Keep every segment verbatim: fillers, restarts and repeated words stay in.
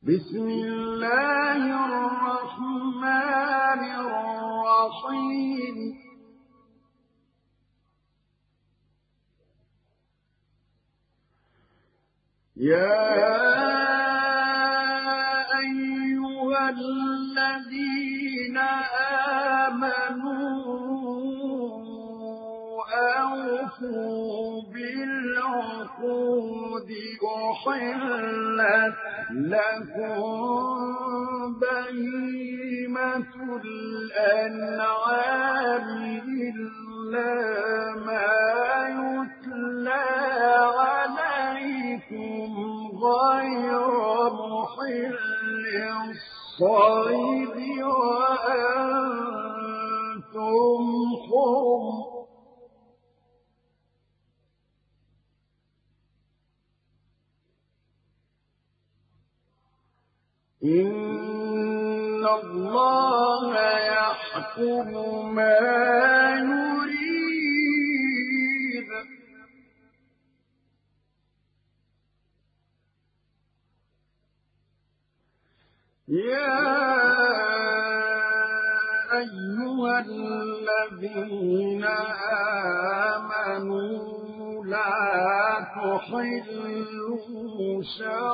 بسم الله الرحمن الرحيم يا أيها الذين آمنوا أوفوا بالعقود أحلت لكم بهيمة الأنعام إلا ما يتلى عليكم غير محل الصيد وأنتم حرم إن الله يحكم ما يريد يا أيها الذين آمنوا لا تحلوا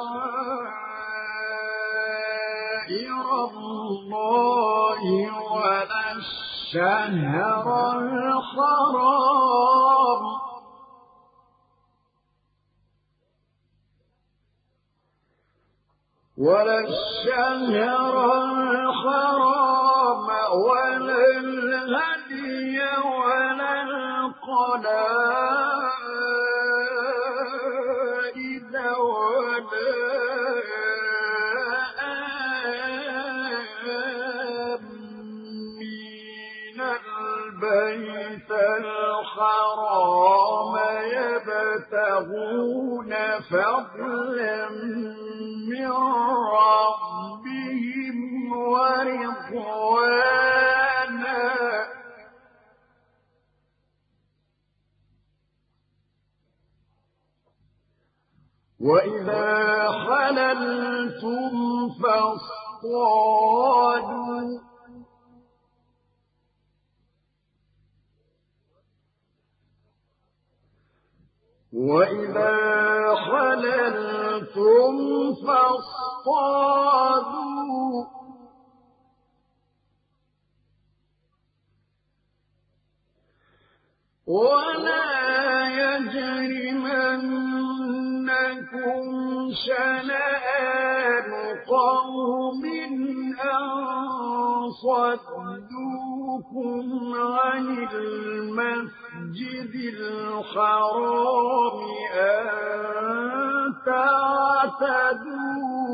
شعائر الله ولا الشهر الحرام ولا الشهر الحرام ولا الهدي ولا القلائد ولا آمين البيت الحرام يبتغون فضلا من ربهم ورضوانا وإذا حللتم فاصطادوا وإذا حللتم فاصطادوا ولا يجرمنكم شنآن قوم أن صدوكم عن المسجد الحرام أن تعتدوا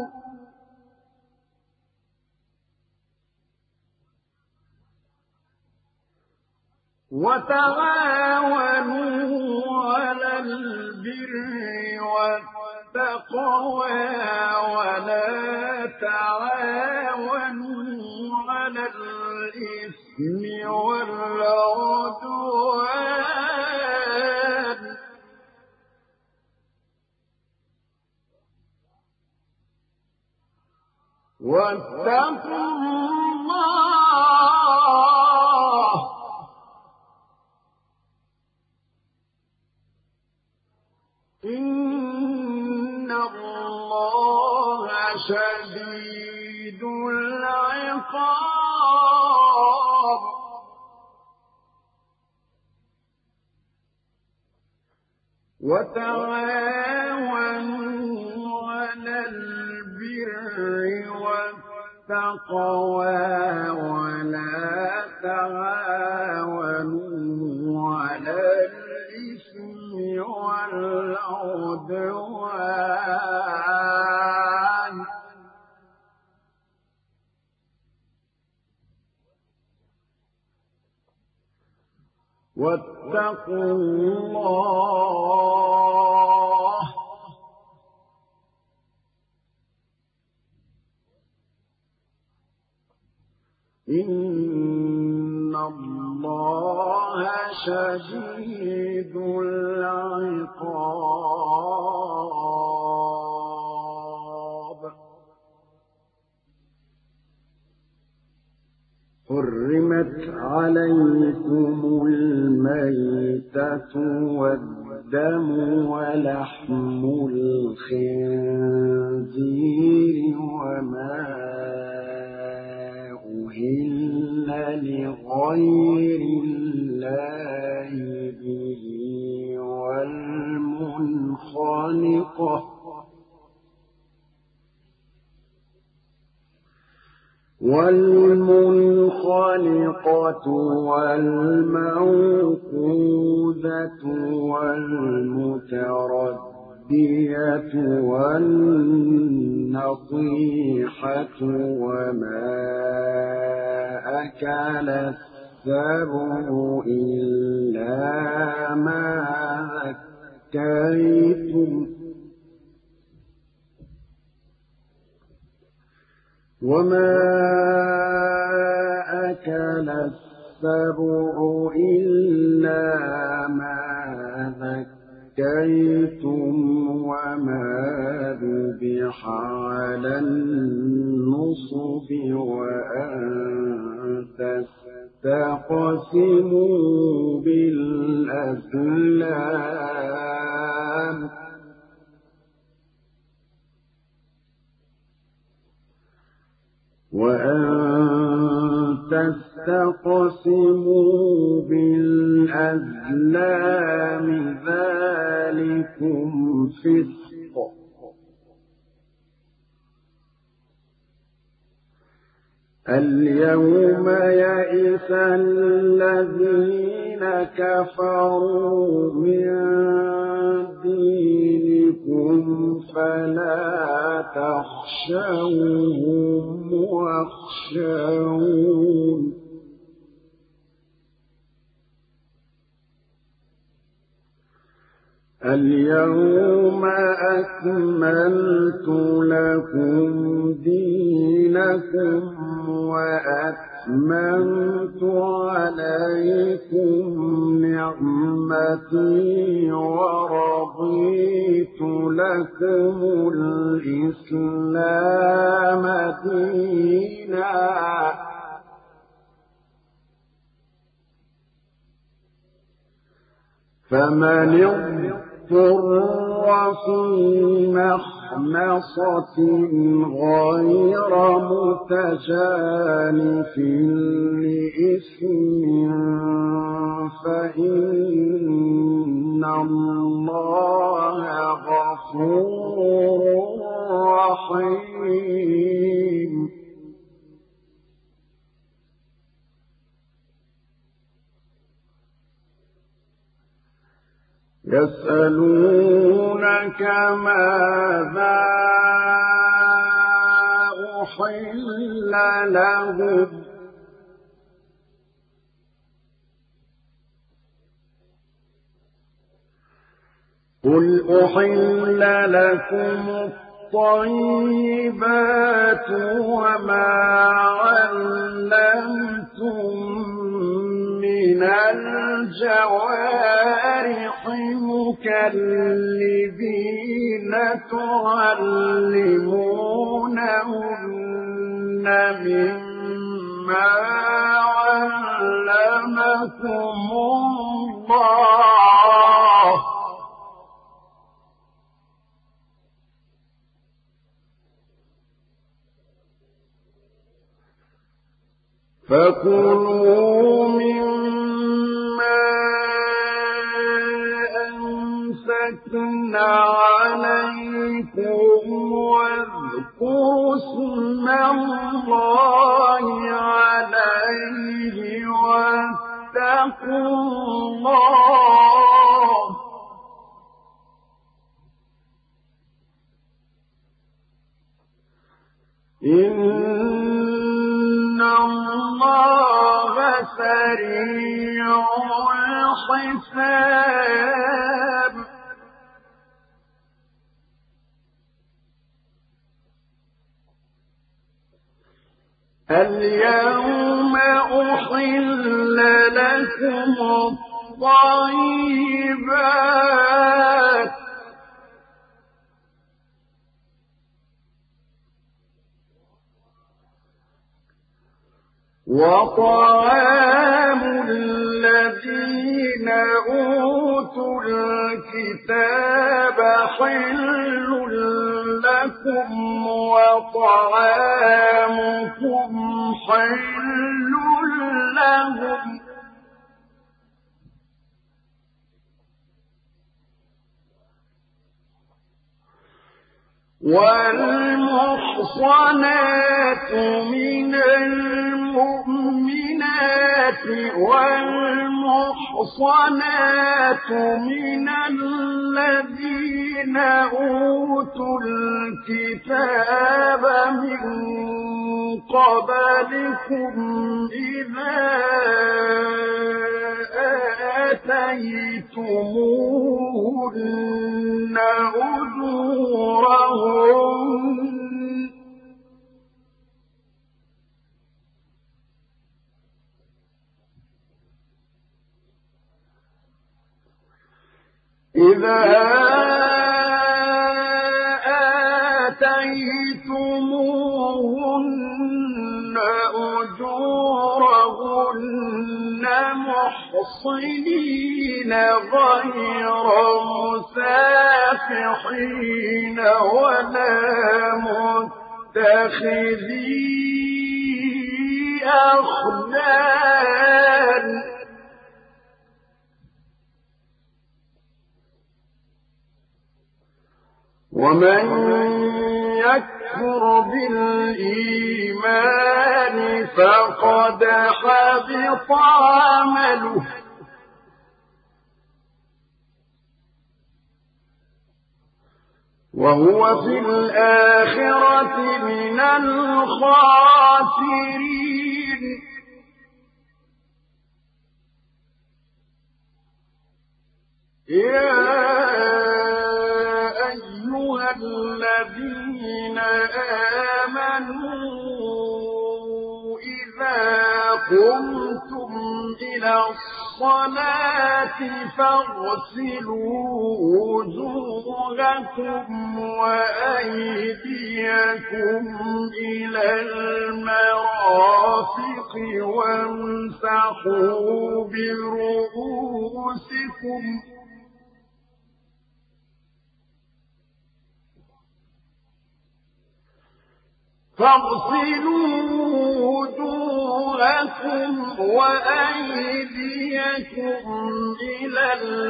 وتعاونوا على البر والتقوى ولا تعاونوا على الإثم والعدوان واتقوا الله إن الله شديد العقاب وتعاونوا على البر والتقوى ولا تعاونوا على الإثم والعدوان واتقوا الله إن الله شديد العقاب حرمت عليكم الميتة والدم ولحم الخنزير وما أهل لغير الله به والمنخنقة والمنخنقة والموقوذة والمتردية والنطيحة وما أكل السبع إلا ما ذكيتم وما أكل السبع إلا ما ذكيتم وما ذبح على النصب وأن تستقسموا بالأزلام وأن تستقسموا بالأزلام ذلكم فسق اليوم يئس الذين كفروا من دينكم فلا تخشوهم واخشون اليوم أكملت لكم دينكم وأتممت عليكم نعمتي ورضيت لكم الإسلام دينا فمن اضطر في مخمصة غير متجانف لإثم فإن الله غفور رحيم يسألونك ماذا أحل لهم قل أحل لكم الطيبات وما علمتم من الجوارح مكلبين تعلمونهن مما علمكم الله فكلوا مما أمسكنا عليكم واذكروا اسم الله عليه واتقوا الله إن الله سريع الحساب اليوم أحل لكم الطيبات وطعام الذين أوتوا الكتاب حل لكم وطعامكم حل لهم والمحصنات من المؤمنات والمحصنات من الذين أوتوا الكتاب من قبلكم إذا آتيتموهن أجورهن إذا آتيتموهن أجورهن محصنين غير مسافحين ولا متخذي أخدان ومن يكفر بالإيمان فقد حبط عمله وهو في الآخرة من الخاسرين يا الذين آمنوا إذا قمتم إلى الصلاة فاغسلوا وجوهكم وأيديكم إلى المرافق وامسحوا برؤوسكم فاغسلوا وجوهكم وأيديكم إلى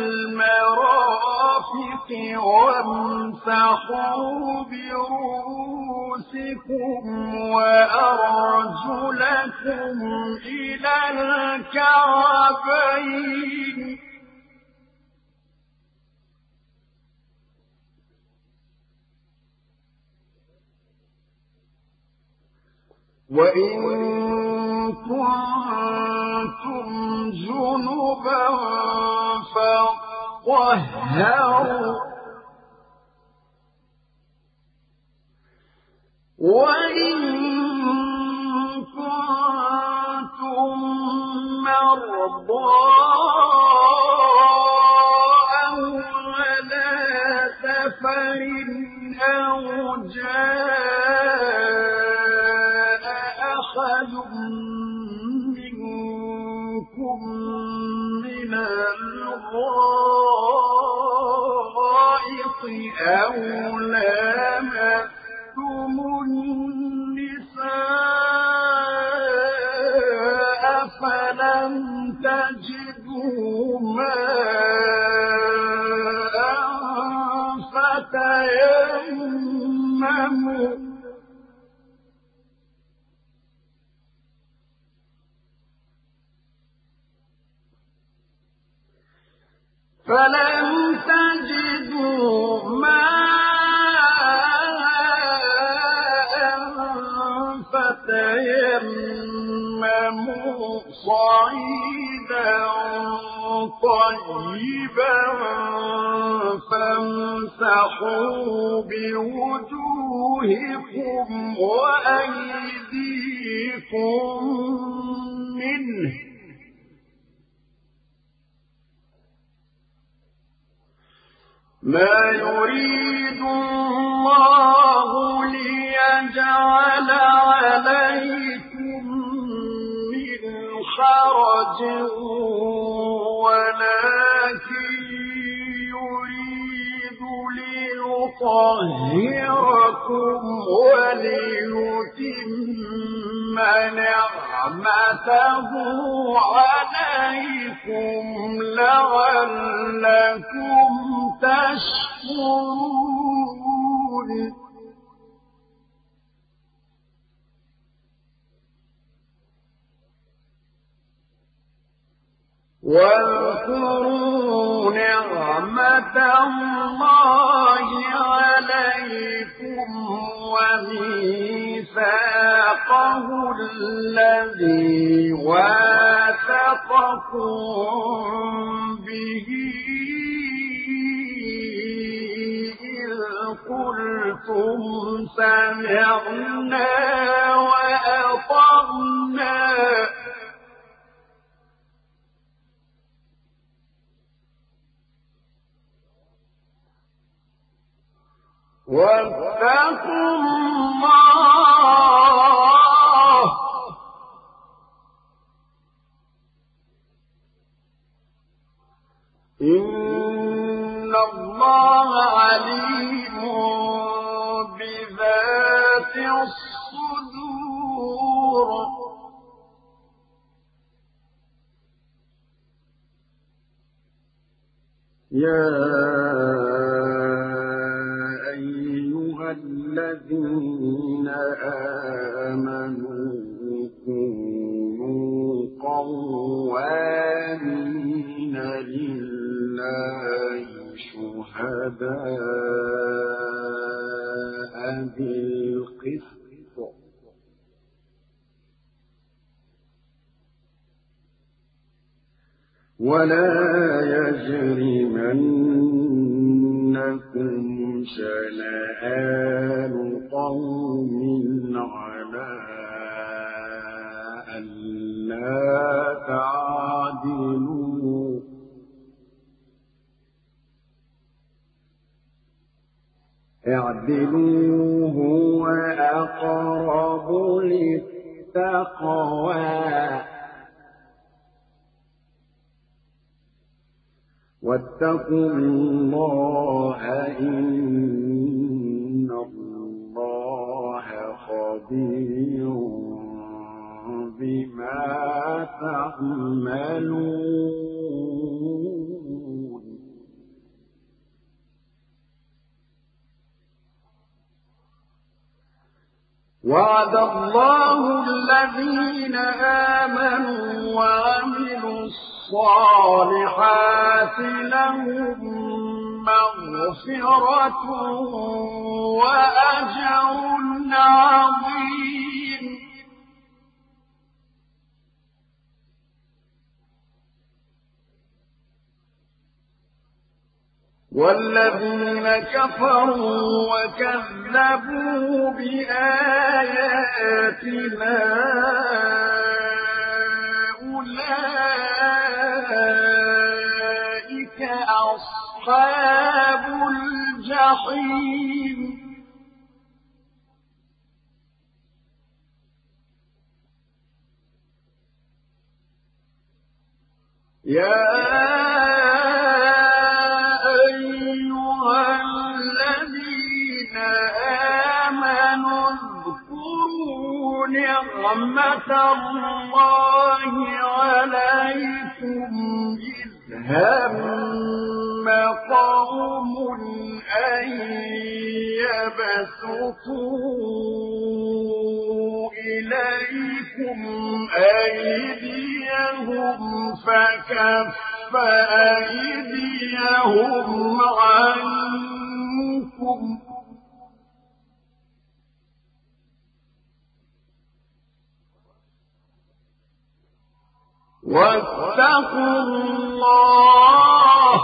المرافق وامسحوا برؤوسكم وأرجلكم إلى الكعبين وإن كنتم جنبا فطهروا وإن كنتم مرضى أو على سفر أو جاء أحد منكم من الغائط أو لامستم النساء فلم تجدوا ماء فتيمموا فلم تجدوا ماء فتيمموا صعيدا طيبا فامسحوا بوجوهكم وأيديكم منه ما يريد الله ليجعل عليكم حرج ولكن يريد ليطهركم وليتم نعمته عليكم لعلكم تشكرون واذكروا نعمة الله عليكم وميثاقه الذي واثقكم به إذ قلتم سمعنا وأطعنا واتقوا الله إن الله عليم بذات الصدور يا الذين آمنوا كونوا قوامين لله شهداء بالقسط ولا يجرمنكم شنآن قوم على ألا تعدلوا اعدلوا هو أقرب للتقوى واتقوا الله إن الله خبير بما تعملون وعد الله الذين آمنوا وعملوا الصالحات لهم مغفرة وأجر عظيم والذين كفروا وكذبوا بآياتنا أولئك أصحاب الجحيم يا أيها الذين آمنوا اذكروا نعمة الله عليكم إذ هم قوم أن يبسطوا إليكم أيديهم فكف أيديهم عنكم واتقوا الله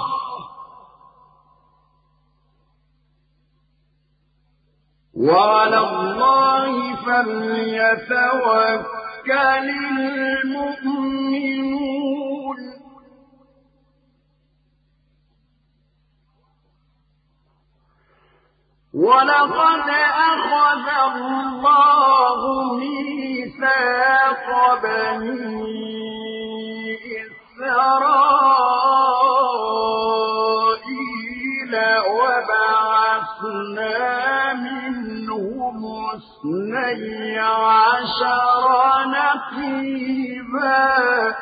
وعلى الله فليتوكل المؤمنون ولقد أخذ الله ميثاق بني منهم اثني عشر نقيبا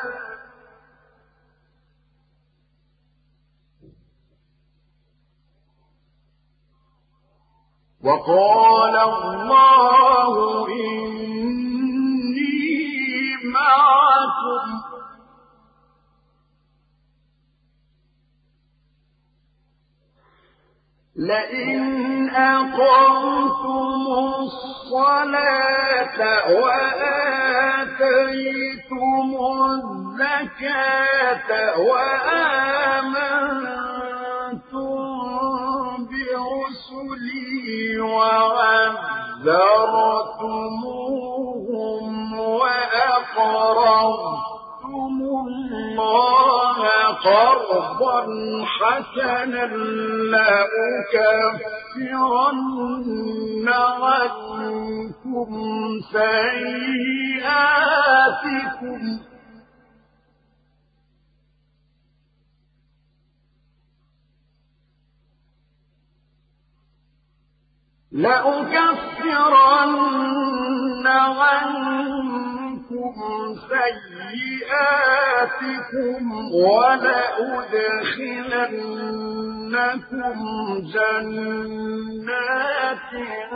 وقال الله إني معكم لئن أقمتم الصلاة وآتيتم الزكاة وآمنتم برسلي وعذرتموهم وأقرضتم الله قرضا حسنا لأكفرن عنكم سيئاتكم لأكفرن عنكم سيئاتكم ولأدخلنكم جنات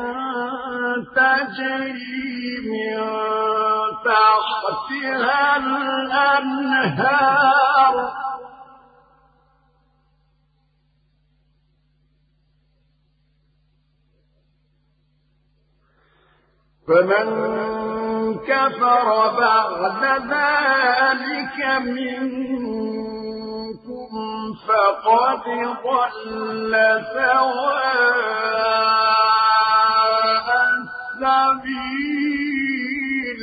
تجري من تحتها الأنهار فمن كفر بعد ذلك منكم فقد ضل سواء السبيل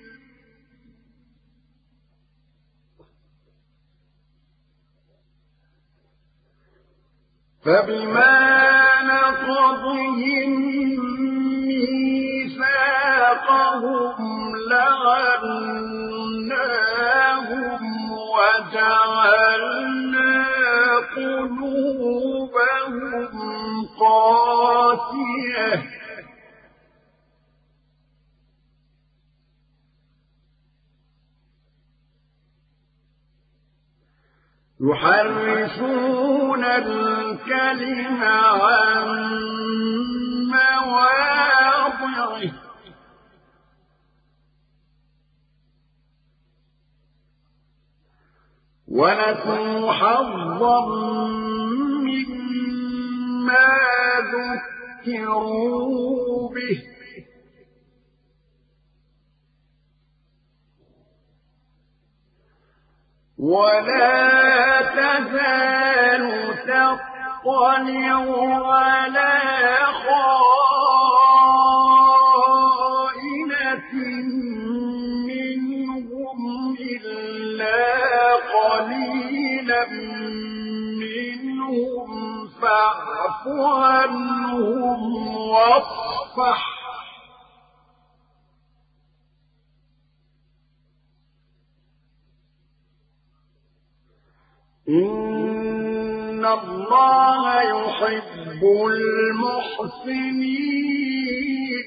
فبما نقضهم ميثاقهم لعناهم وجعلنا قلوبهم قاسية يحرفون الكلم عن مواضعه ونسوا حظا مما ذكروا به ولا تزال تطلع على خائنة منهم إلا قليلا منهم فاعف عنهم واصفح إن الله يحب المحسنين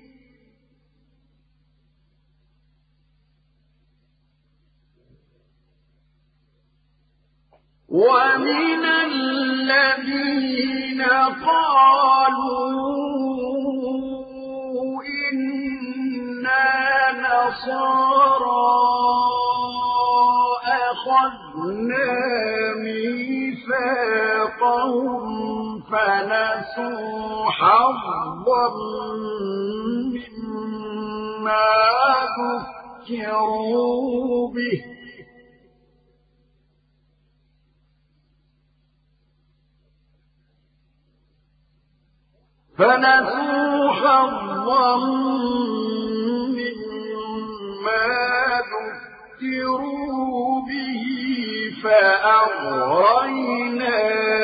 ومن الذين قالوا إنا نصارى أخذنا ميثاقهم فنسوا حظا مما ذكروا به فنسوا حظا مما ذكروا به فأغرينا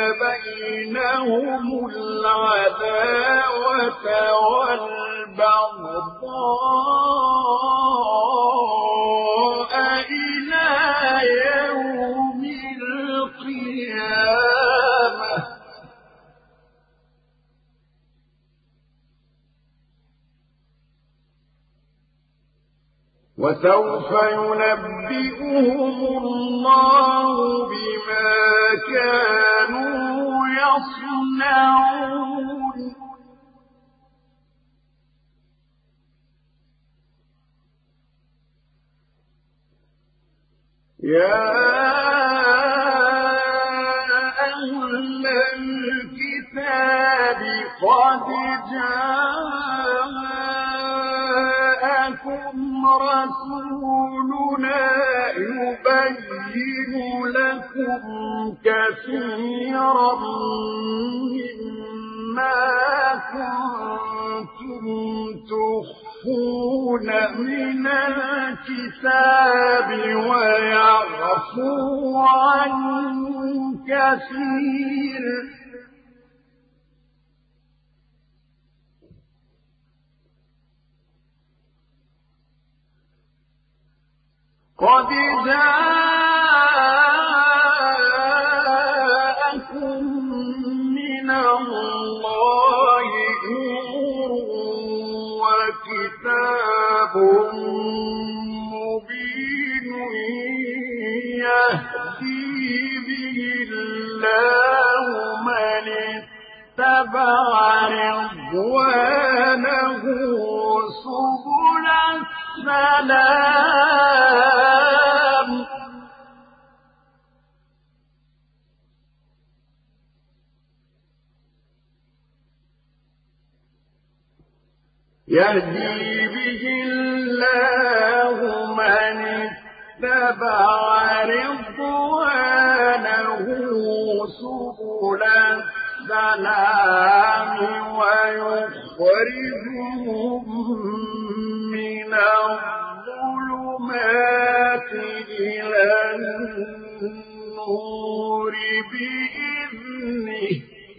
بينهم العداوة والبغضاء إلى يوم القيامة وسوف ينبئهم الله بما كانوا يصنعون يا أهل الكتاب قد جاءكم رسولنا يبين لكم كثيرا مما كنتم تخفون من الكتاب ويعفو عن كثير قد جاءكم من الله نور وكتاب مبين يهدي به الله من اتبع رضوانه سبل السلام يهدي به الله من اتبع رضوانه سبل السلام ويخرجهم من الظلمات إلى النور بإذنه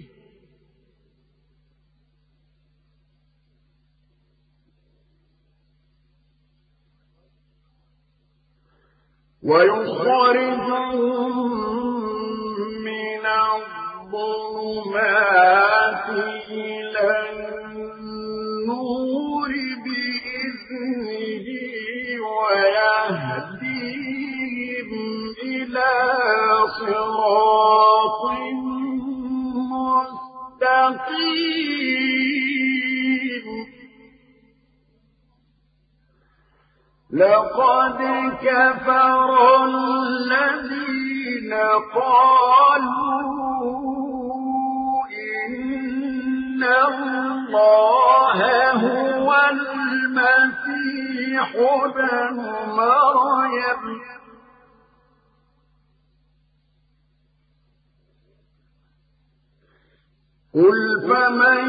ويخرجهم من الظلمات إلى النور بإذنه ويهديهم إلى صراط مستقيم لقد كفر الذين قالوا إن الله هو المسيح ابن مريم قل فمن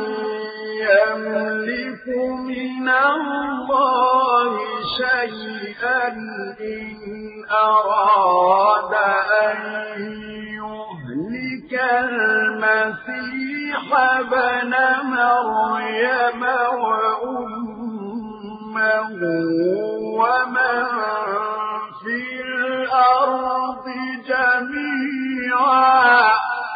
يملك من الله شيئا إن أراد أن يهلك المسيح ابن مريم وأمه ومن في الأرض جميعا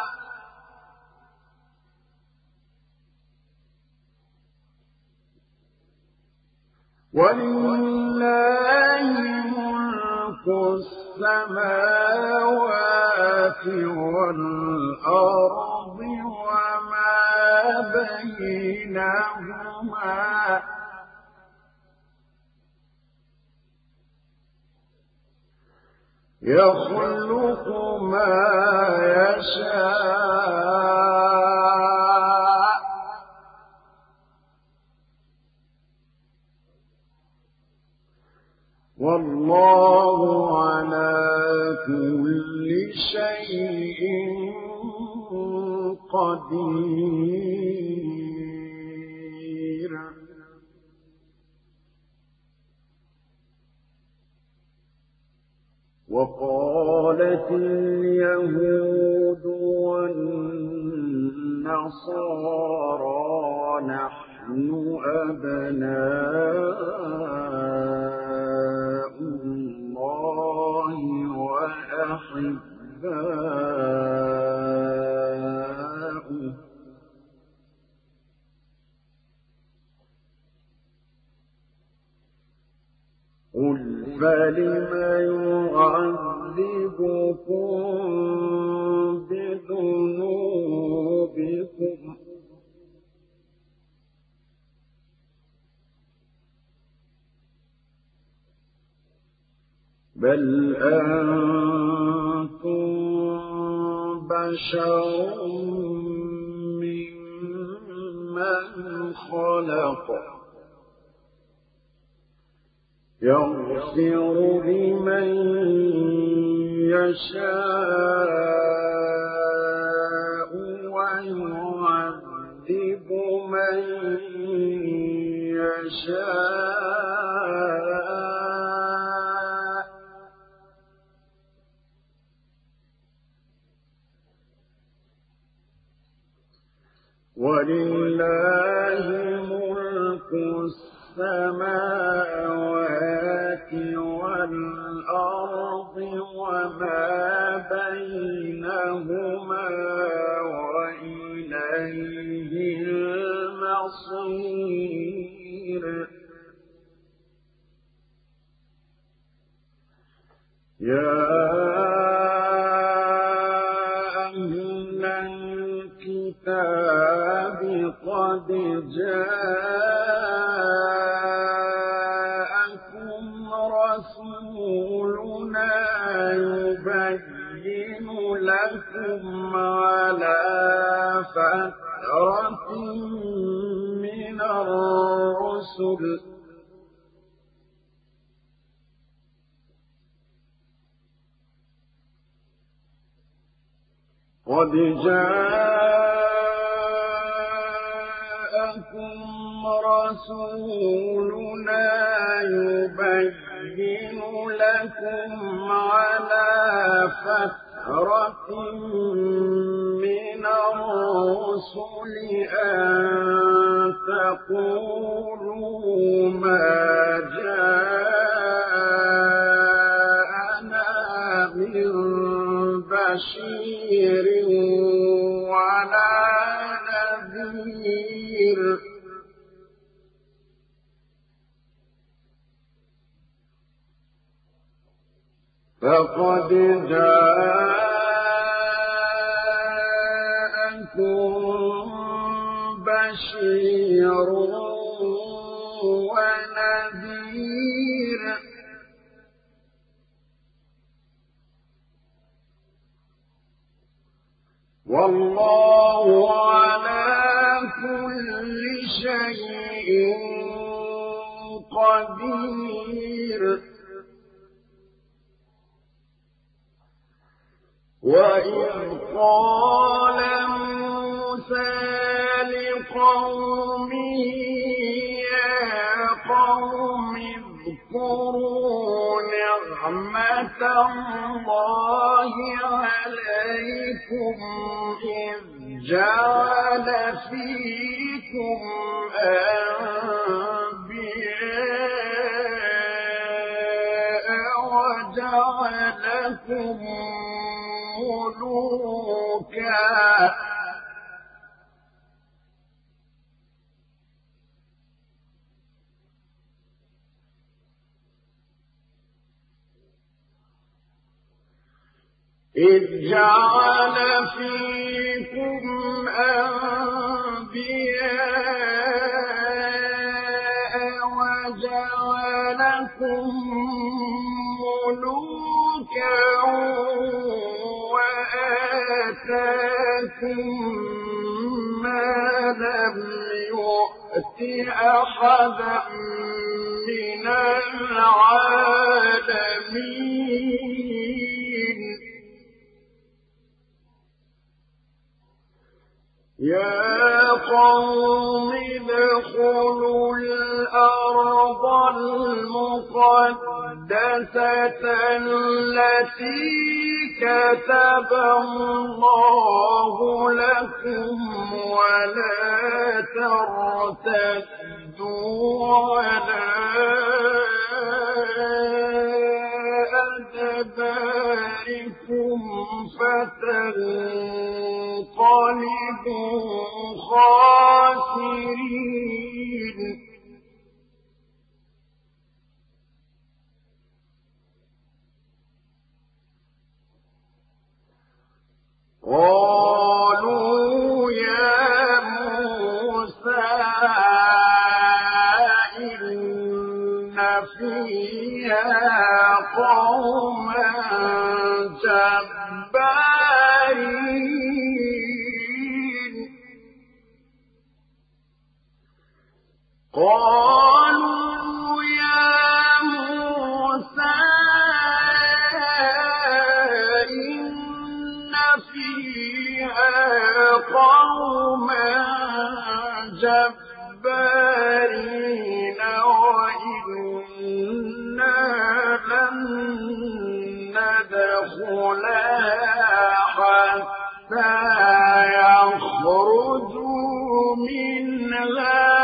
ولله ملك السماوات والأرض وما بينهما يخلق ما يشاء والله على كل شيء قدير وقالت اليهود والنصارى نحن أبناء الله وأحباؤه قل فلم يعذبكم بذنوبكم بل أنتم بشر ممن خلق يغفر لمن يشاء ويعذب من يشاء ولله ملك السماوات والأرض وما بينهما وإليه المصير يا أهل الكتاب قد جاءكم رسولنا يبين لكم على فترة من الرسل قد جاءكم رسولنا يبين لكم على فترة من الرسل أن تقولوا ما جاءنا من بشير ولا نذير فقد جاءكم بشير ونذير والله على كل شيء قدير وإذ قال موسى لقومه يا قوم اذكروا نعمة الله عليكم إذ جعل فيكم أنبياء وجعلكم ملوكا إذ جعل فيكم أنبياء وجعلكم ملوكا وآتاكم ما لم يؤت أحدا من العالمين يا قوم ادخلوا الأرض المقدسة التي كتب الله لكم ولا ترتدوا على أدباركم فتنقلبوا خاسرين قالوا يا موسى إن فيها قوما جبارين قالوا يا موسى إن فيها قوما جبارين وإنا لن ندخلها حتى يخرجوا منها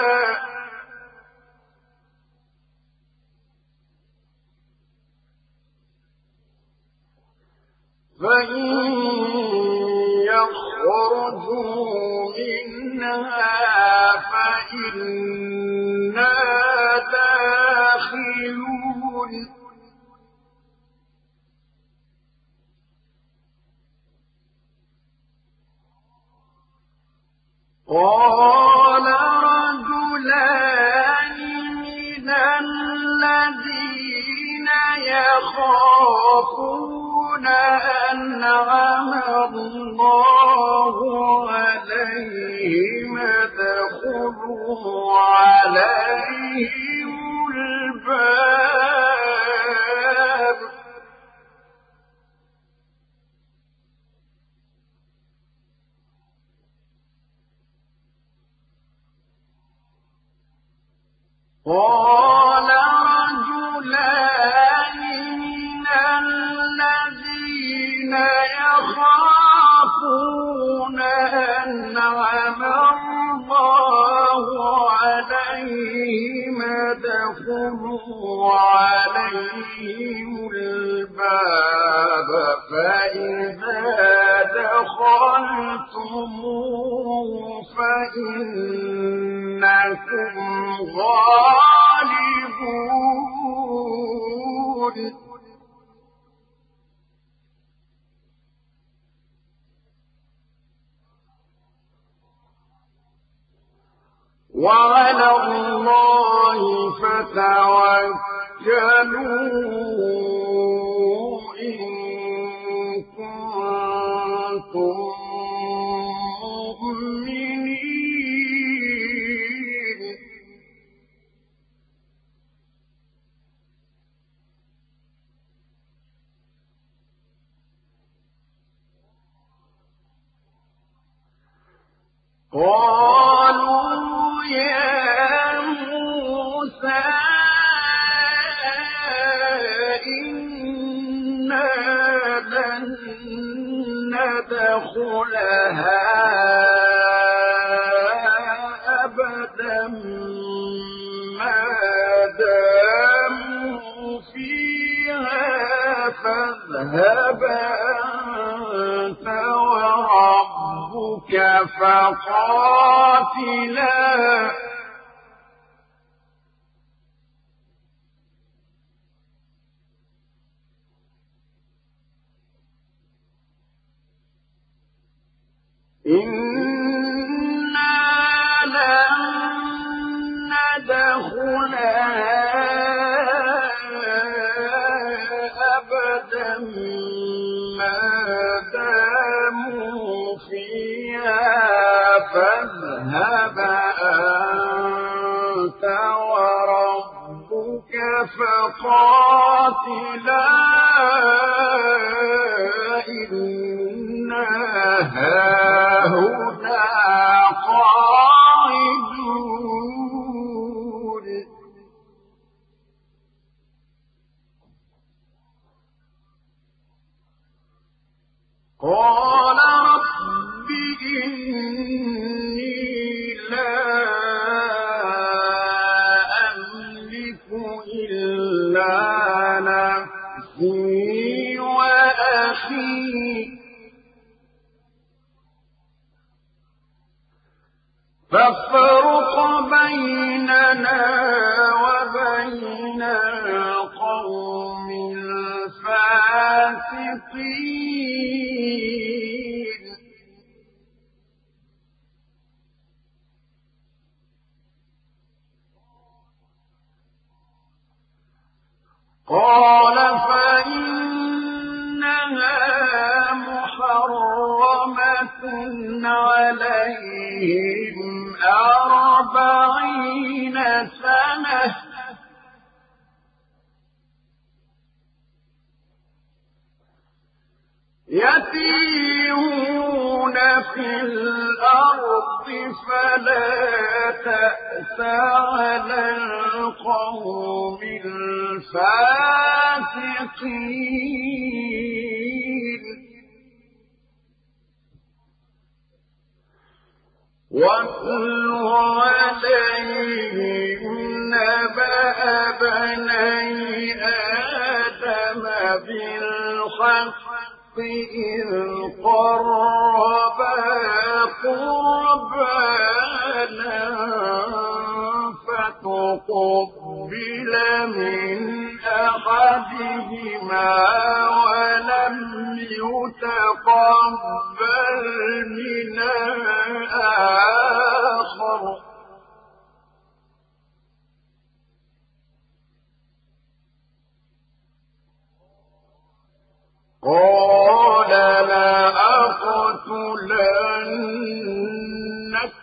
فإن يخرجوا منها فإنا داخلون قال رجلان من الذين يخافون أنعم الله عليهم ادخلوا عليهم الباب قال رجلان من الذين يخافون أنعم الله عليهم ادخلوا عليهم الباب فإذا دخلتموه فإنكم غالبون وعلى الله فتوكلوا إن كنتم مؤمنين قالوا يا موسى إنا لن ندخلها أبدا ما داموا فيها فاذهب أنت وربك فقاتلا إنا لن ندخلها أبدا ما داموا فيها فاذهب أنت وربك فقاتلا إنا هاهنا قاعدون قال رب إني لا أملك إلا نفسي وأخي فافرق بيننا وبين القوم الفاسقين قال فإنها محرمة عليهم أربعين سنة يتيهون في الأرض فلا تأس على القوم الفاسقين واتل عليهم نبأ بني آدم بالحق إذ قربا قربانا فتقبل من أحدهما ولم يتقبل من الآخر قال لأقتلنك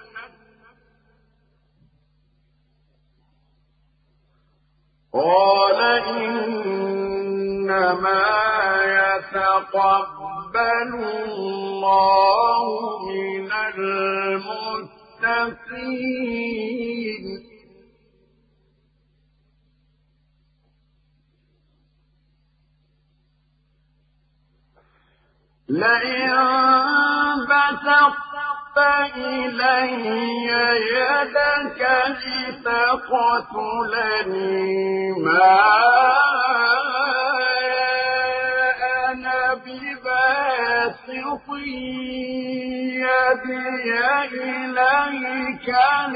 قال إنما يتقبل الله من المتقين لئن بسطت إلي يدك لتقتلني ما أنا بباسط يدي إليك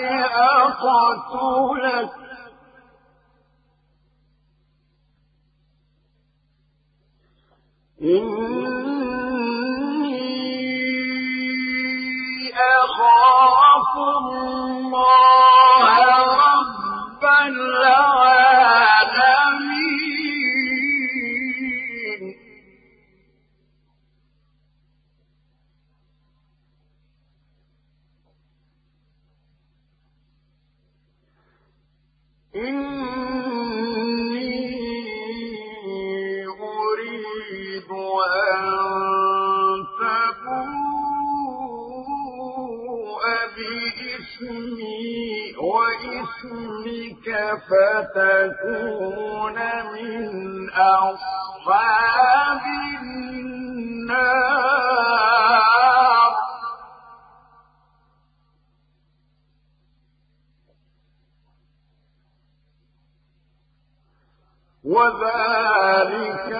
لأقتلك أخاف الله رب العالمين إني أريد أن بإسمي وإسمك فتكون من أصحاب النار وذلك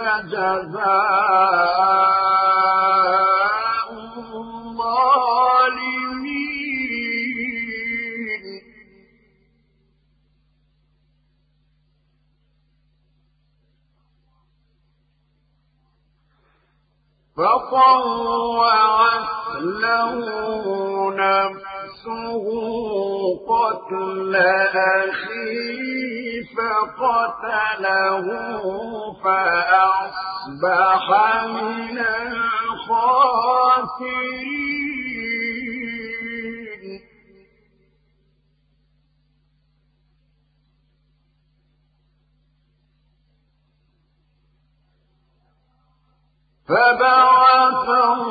جزاء الظالمين فطوعت له نفسه قتل أخيه فقتله فأصبح من الخاسرين فبعث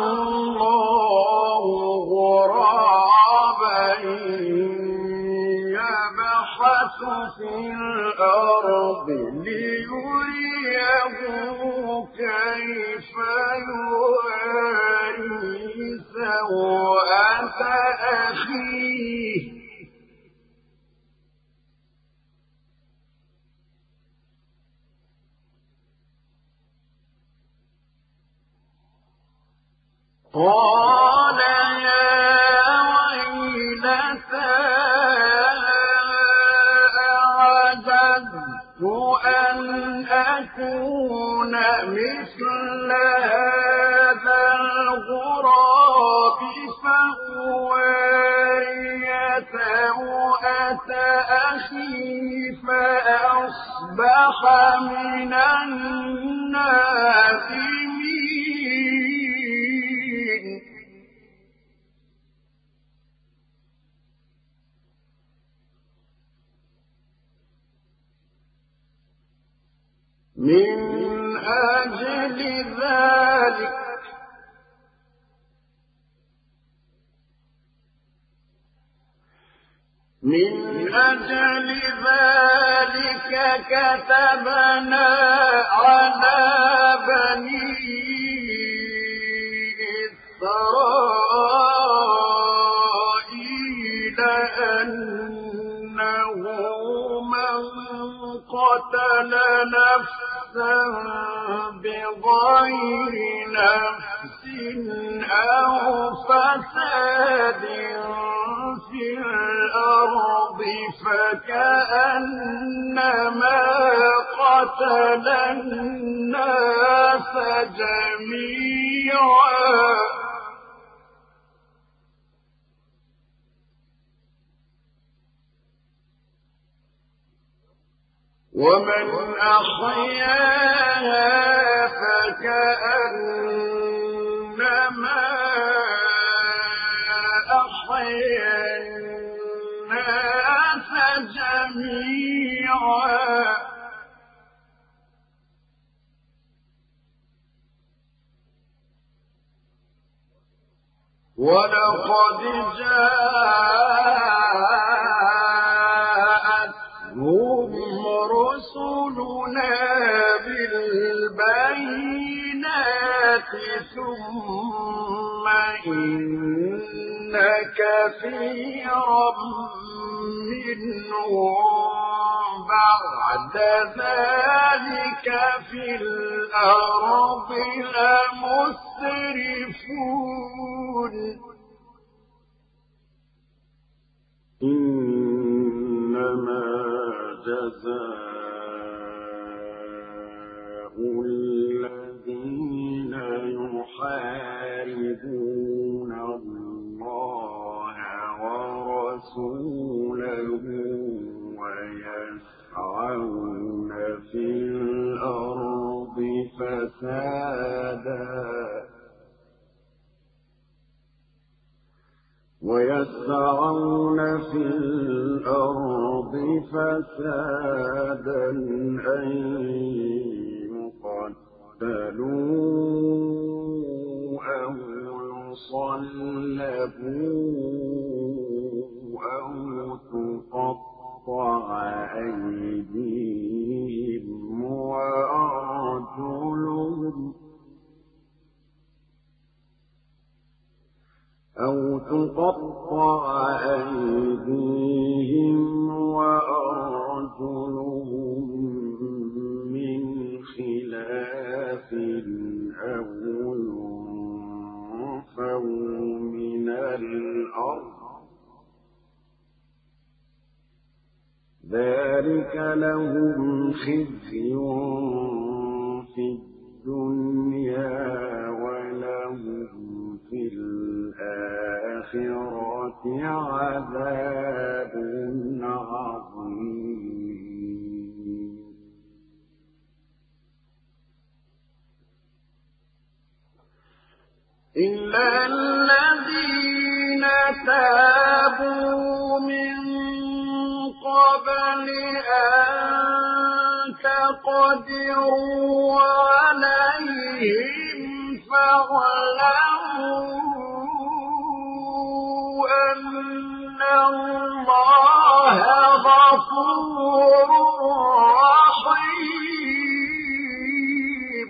الله غرابا يبحث في الأرض ليريه كيف يواري سوءة أخيه قال يا ويلتى أعجزت أن أكون مثل هذا الغراب فأواري سوءة أخي فأصبح فأصبح من النادمين من أجل ذلك من أجل ذلك كتبنا على بني إسرائيل أنه من قتل نفسا بغير نفس أو فساد في الأرض فكأنما قتل الناس جميعا ومن أحياها فكأنما أحيا الناس جميعا ولقد جاءتهم رسلنا بالبينات ثم إن كثيرا منهم بعد ذلك في الأرض لمسرفون إنما جزاء الذين يحاربون الله ورسوله ويسعون في الأرض فسادا ويسعون في الأرض فسادا أن يقتلوا أو يصلبوا أو تقطع أيديهم وأرجلهم أو تقطع أيديهم وأرجلهم من خلاف أو ينفوا من الأرض ذلك لهم خزي في الدنيا ولهم في الآخرة عذاب عظيم إلا الذين تابوا من قبل أن تقدروا عليهم فاعلموا أن الله غفور رحيم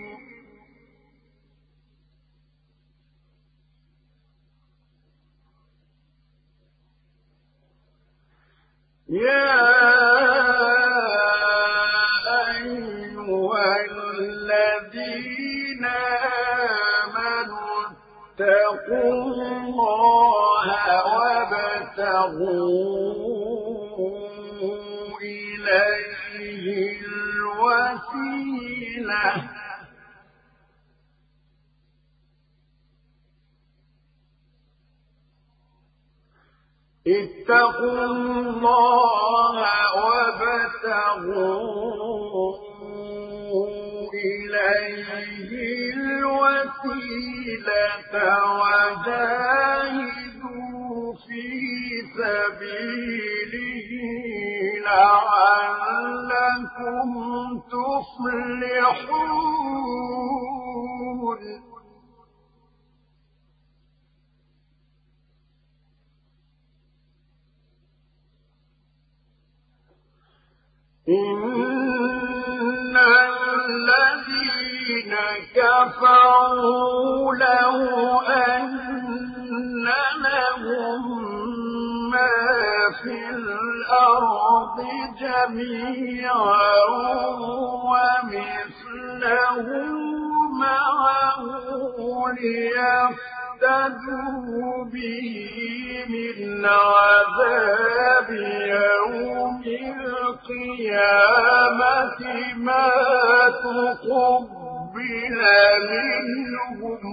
يا أيها الذين آمنوا اتقوا الله وابتغوا إليه الوسيلة اتقوا الله وابتغوا إليه الوسيلة وجاهدوا في سبيله لعلكم تفلحون. إن الذين كفروا لو أن لهم ما في الأرض جميعا ومثله معه ليفتدوا به من عذاب يوم القيامة ما تقبل منهم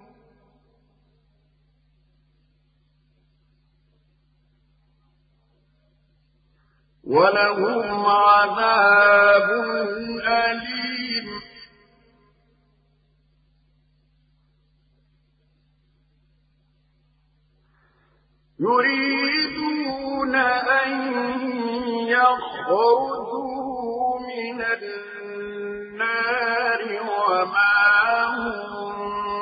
ولهم عذاب أليم. يريدون أن يخرجوا من النار وما هم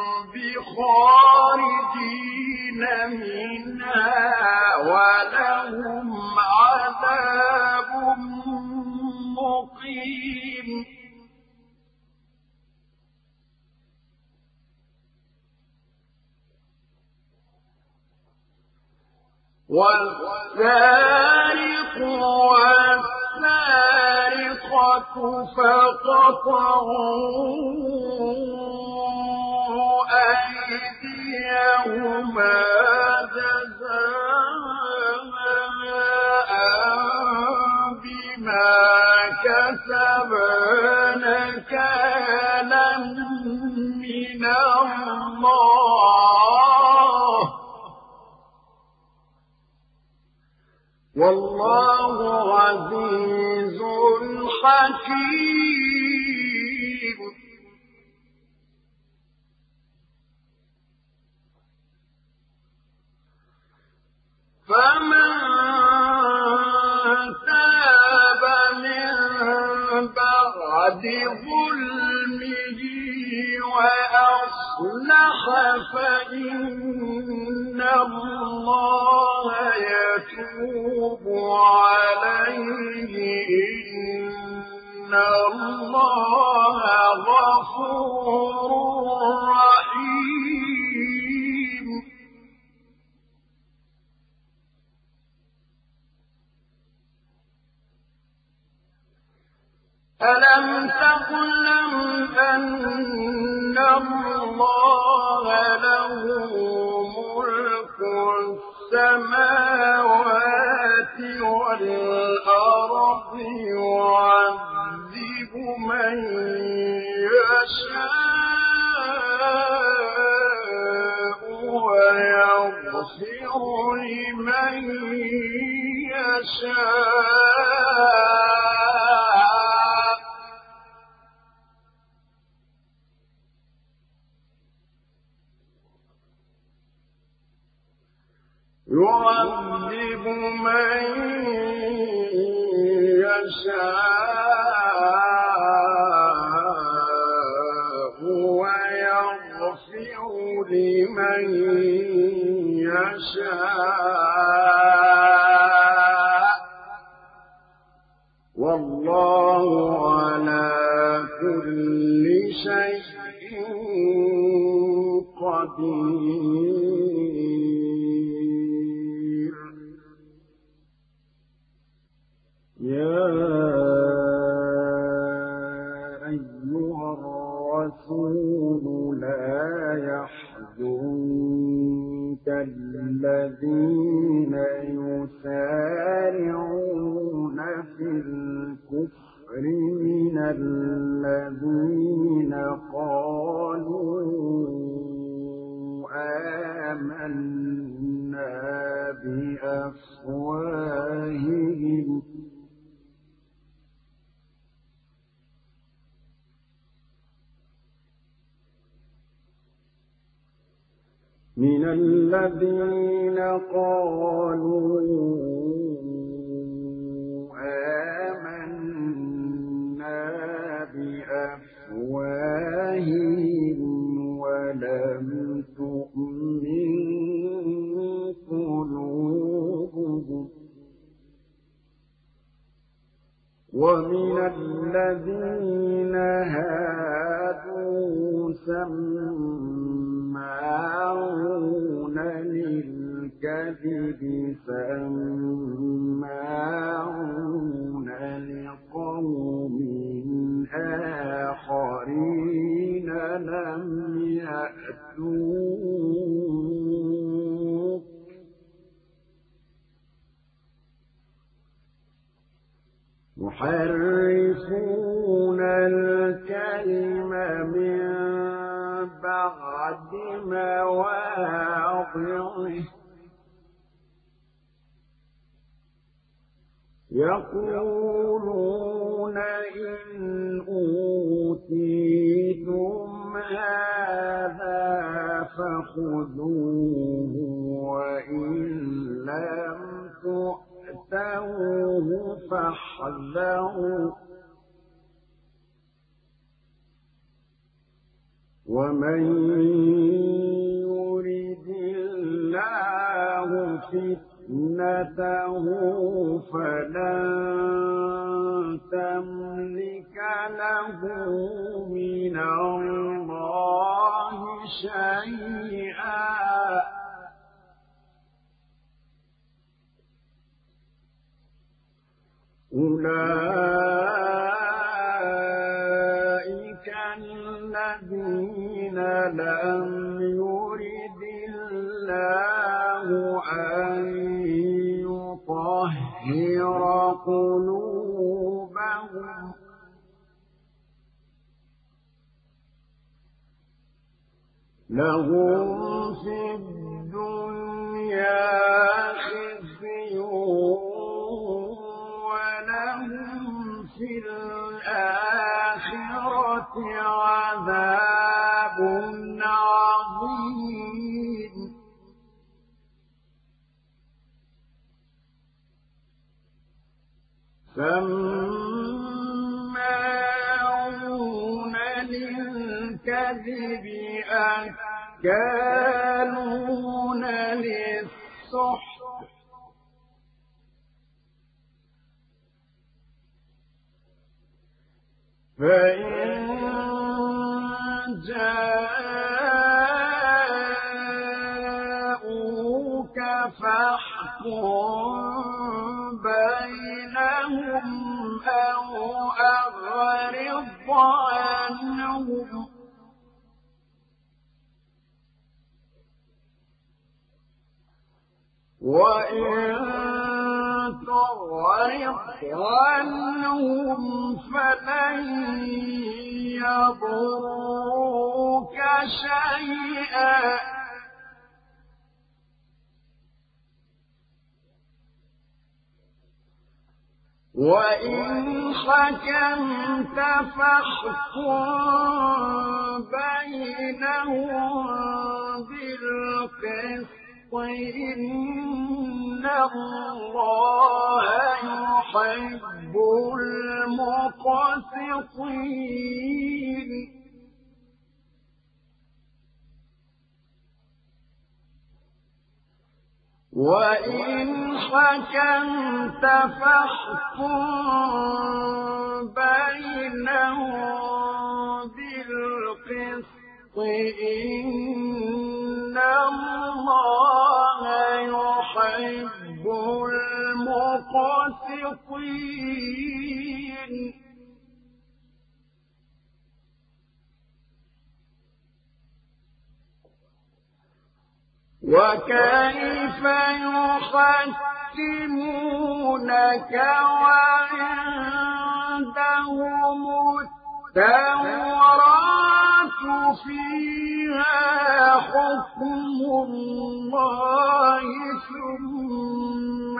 بخارجين منها ولهم عذاب مقيم. والسارق والسارقة فاقطعوا أيديهما جزاء بما كسبا نكالا من الله والله عزيز حكيم. فمن تاب من بعد ظلمه وأصلح فإن الله يتوب عليه إن الله غفور رحيم. ألم تعلم أن الله له ملك السماوات والأرض يعذب من يشاء ويغفر لمن يشاء يعذب من يشاء ويغفر لمن يشاء والله على كل شيء قدير. يا أيها الرسول لا يحزنك الذين يسارعون في الكفر من الذين قالوا من الذين قالوا آمنا بأفواههم ولم تؤمن قلوبهم ومن الذين هادوا سماعون للكذب سماعون لقوم آخرين لم يأتوك يحرفون الكلم من بعد مواضعه يقولون إن أوتيتم هذا فخذوه وإن لم تؤتوه فاحذروا ومن يرد الله فتنته فلن تملك له من الله شيئا أولئك الذين لم يرد الله أن يطهر قلوبهم لهم في الدنيا خزي في الآخرة عذاب عظيم سماعون للكذب أكالون للسحت فإن جاءوك فاحكم بينهم أو أعرض عنهم وإن تعرض عنهم فلن يضروك شيئا وإن حكمت فاحكم بينهم بالقسط إن الله يحب المقسطين وإن حكمت فاحكم بينهم بالقسط إن الله يحب المقسطين وكيف يحكمونك وعندهم التوراة فيها حكم الله ثم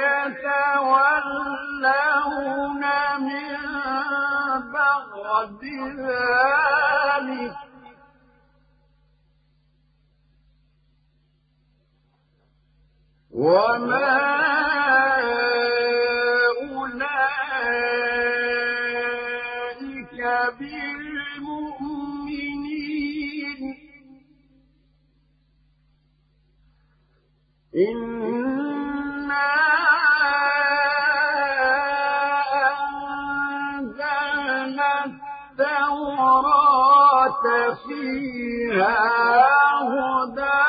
يتولون من بعد ذلك وما أولئك بالمؤمنين إنا أنزلنا التوراة فيها هدى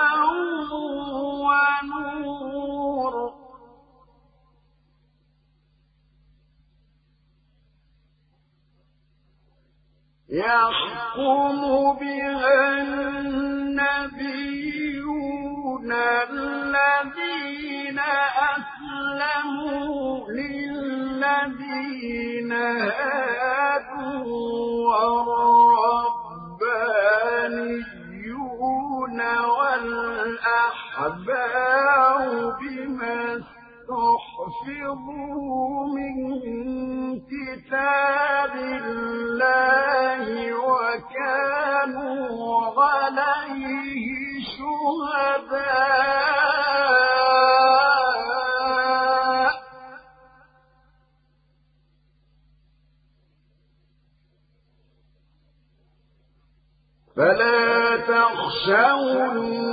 ونور يحكم بها النبيون الذين أسلموا للذين هادوا والربانيون والأحبار بما استحفظوا من كتاب الله وكانوا عليه شهداء فلا تخشوا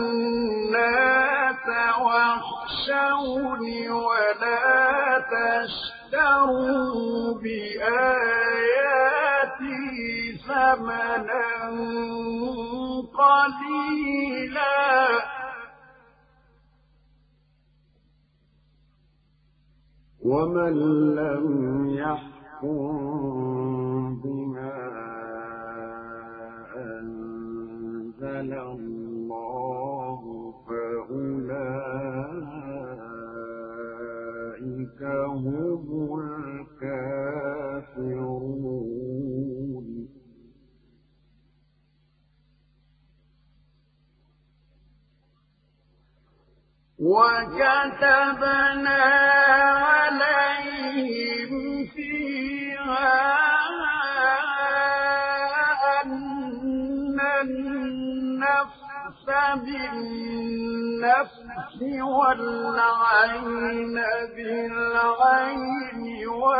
الناس واخشوني ولا تشتروا بآياتي ثمنا قليلا ومن لم يحكم بما أنزل الله فأولئك هم الكافرون وكتبنا عليهم فيها أن النفس بالنفس والعين بالعين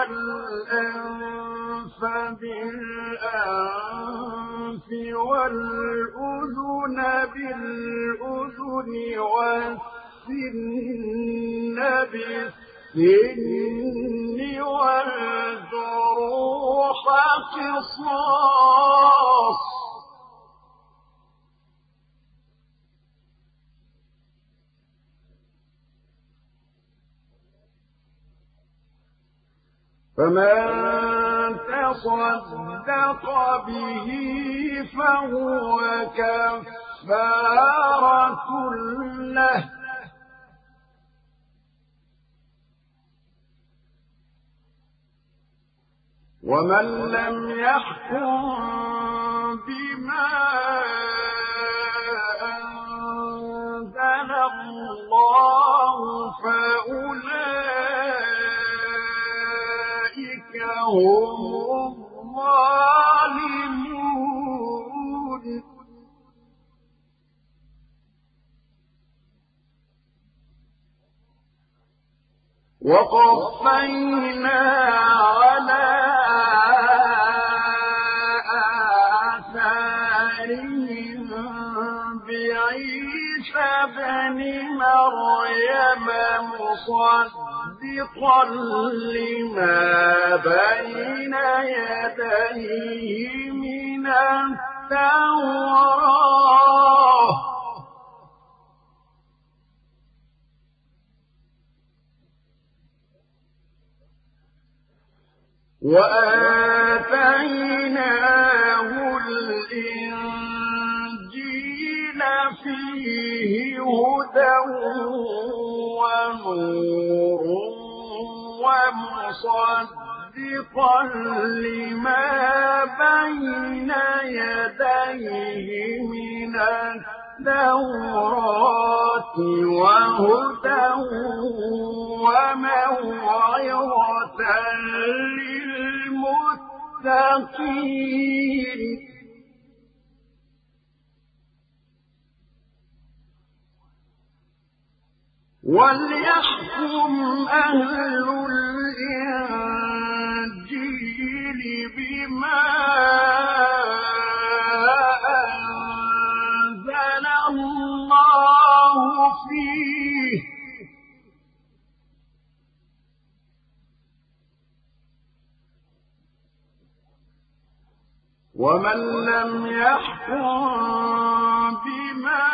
والأنف بالأنف والأذن بالأذن والسن بالسن والجروح قصاص فمن تصدق به فهو كفارة له ومن لم يحكم بما أنزل الله فأولئك هم الظالمون وقفينا على آثارهم بعيسى ابن مريم مصدقا لما بين يديه من التوراة وآتيناه الإنجيل فيه هدى ونور ومصدقا لما بين يديه من التوراة وهدى وموعظة للمتقين وليحكم أهل الإنجيل بما أنزل الله فيه ومن لم يحكم بما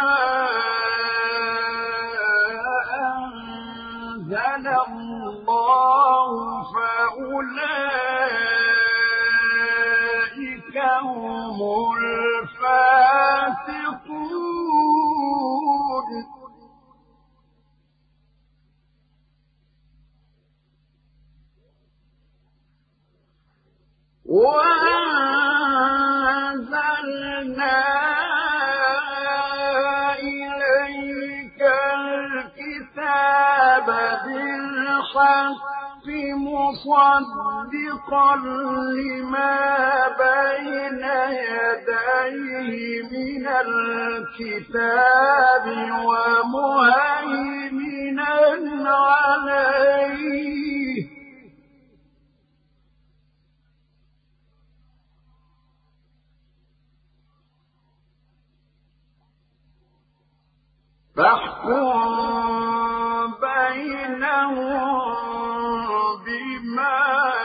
أنزل الله فأولئك هم الفاسقون. وأنزلنا إليك الكتاب بالحق مصدقا لما بين يديه من الكتاب ومهيمنا عليه فاحكم بينهم بما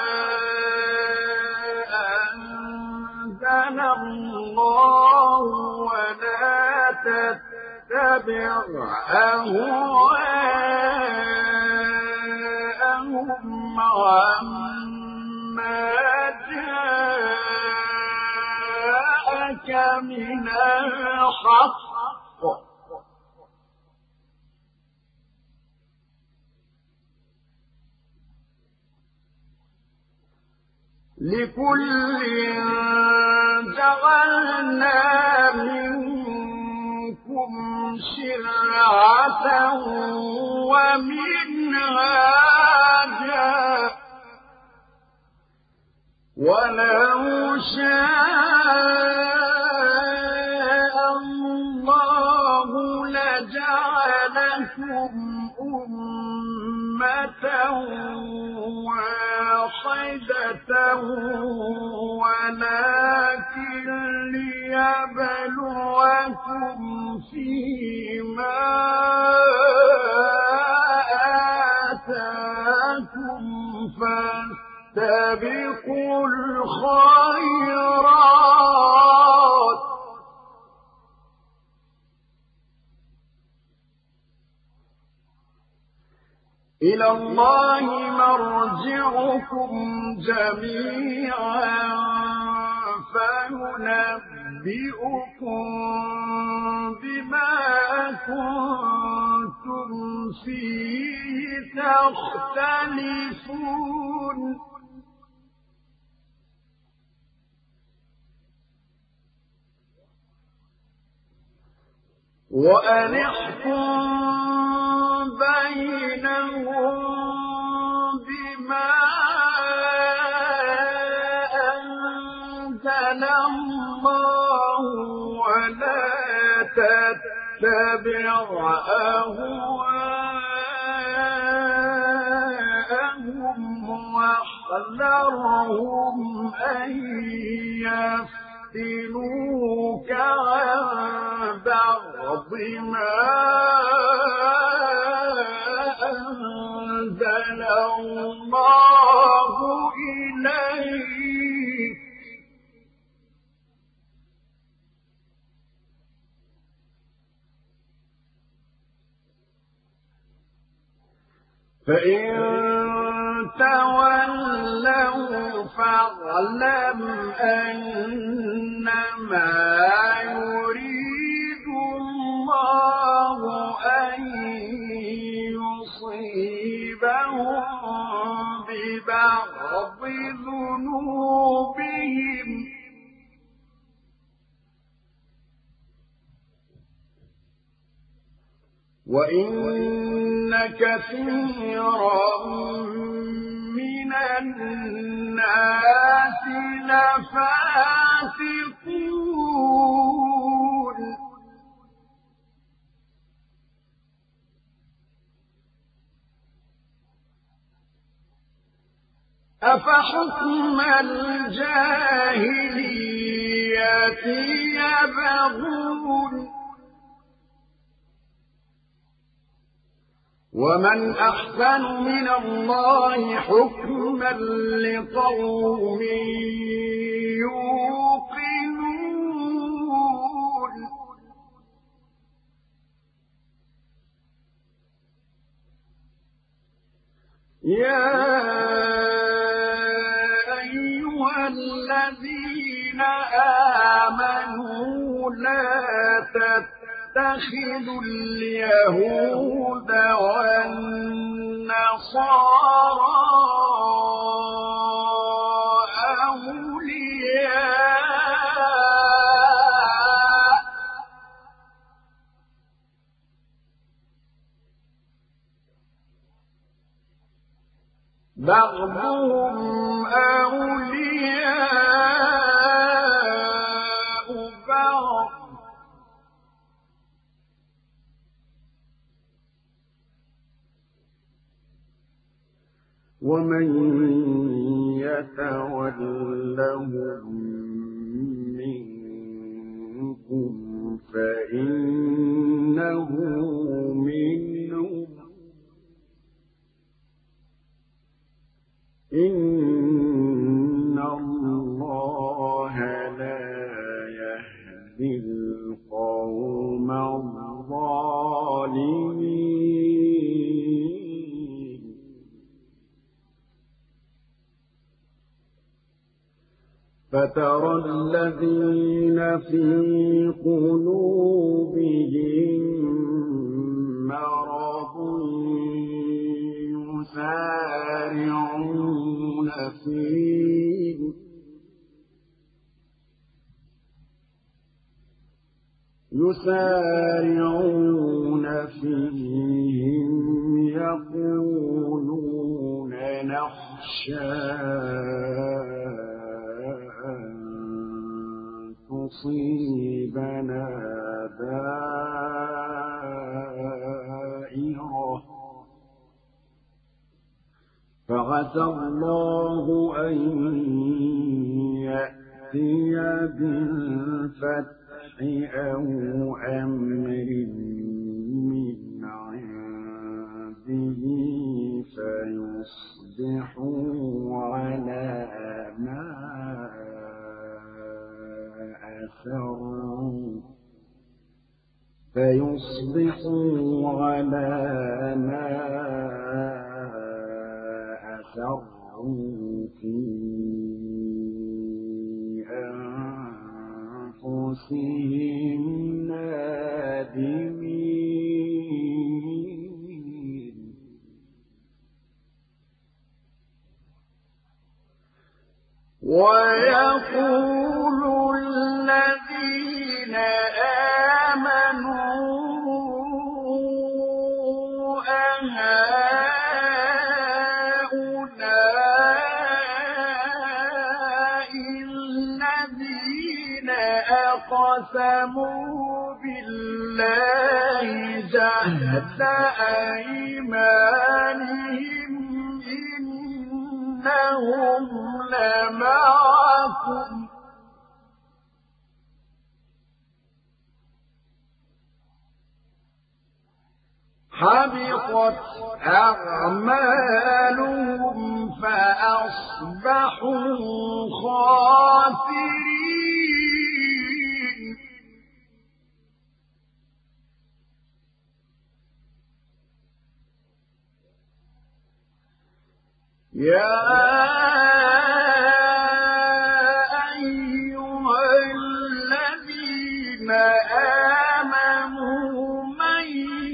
أنزل الله ولا تتبع أهواءهم عما جاءك من الحق لكل جعلنا منكم شرعة ومنهاجا ولو شاء الله لجعلكم أمة واحدة ولكن ليبلوكم فيما آتاكم فاستبقوا الخيرات إلى الله مرجعكم جميعا فينبئكم بما كنتم فيه تختلفون. وأن احكم بينهم بما أنزل الله ولا تتبع أهواءهم واحذرهم أن يفتنوك عن بعض ما أنزل الله إليك فإن تولوا فاعلم أنما يريد الله أن يصيبهم ببعض ذنوبهم وإن كثيرا من الناس لفاسقون. أفحكم الجاهلية يبغون ومن أحسن من الله حكما لقوم يوقنون يا أيها الذين آمنوا لا تتخذوا اليهود والنصارى أولياء بعضهم أولياء بعض ومن يتولهم منكم فإنه منهم إن الله لا يهدي القوم الظالمين فترى الذين في قلوبهم مرض يسارعون فيه يسارعون فيهم يقولون نخشى أن تصيبنا دائرة فعسى الله أن يأتي بالفتح أو أمر من عنده فيصبحوا على ما أسروا فيصبحوا على ما أسروا في أنفسهم نادمين ويقول الذين آمنوا أهؤلاء الذين أقسموا بالله جهد أيمانهم إنهم لمعكم حبطت أعمالهم فأصبحوا خاسرين يا أيها الذين آمنوا من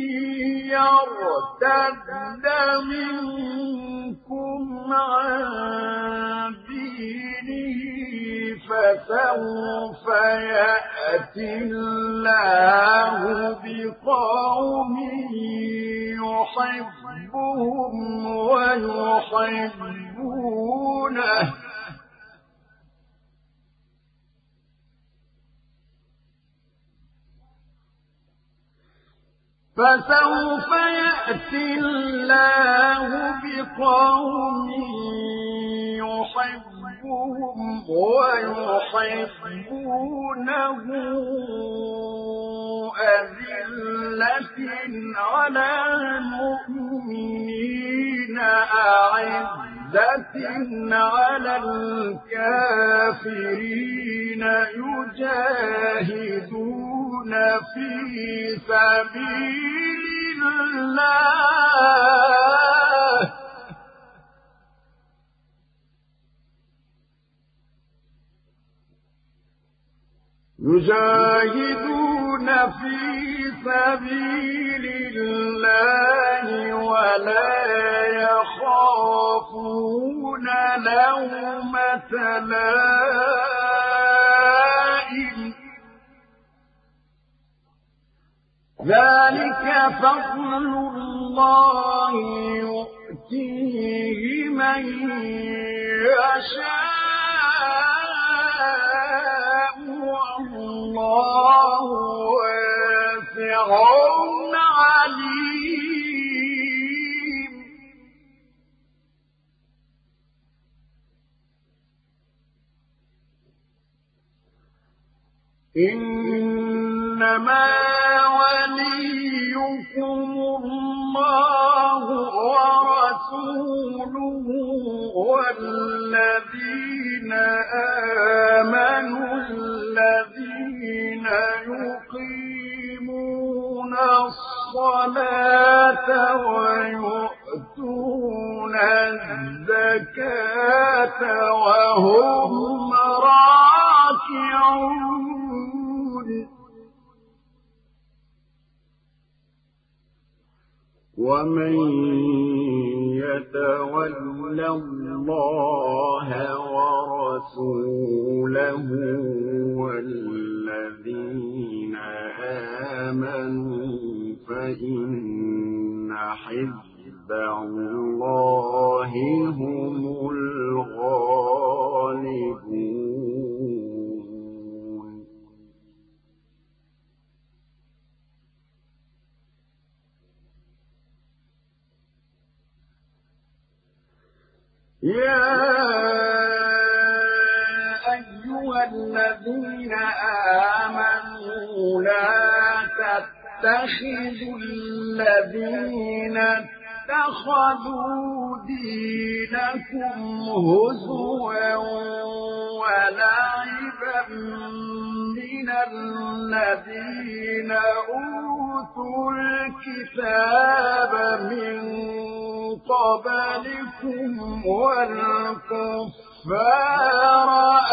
يرتد منكم عن دينه فسوف يأتي الله بقوم يحبهم ويحبونه فسوف يأتي الله بقوم يحبهم ويحبونه أذلة على المؤمنين أعزة على الكافرين يجاهدون في سبيل الله يجاهدون في سبيل الله ولا يخافون لومة لائم ذلك فضل الله يؤتيه من يشاء والله واسع عليم إنما وليكم الله ورسوله والذين آمنوا الذين يقيمون الصلاة ويؤتون الزكاة وهم راكعون ومن يتول الله ورسوله والذين آمنوا فإن حزب الله هم الغالبون يا أيها الذين آمنوا لا تتخذوا الذين اتخذوا دينكم هزوا ولعبا من الذين أوتوا الكتاب من قبلكم والكفار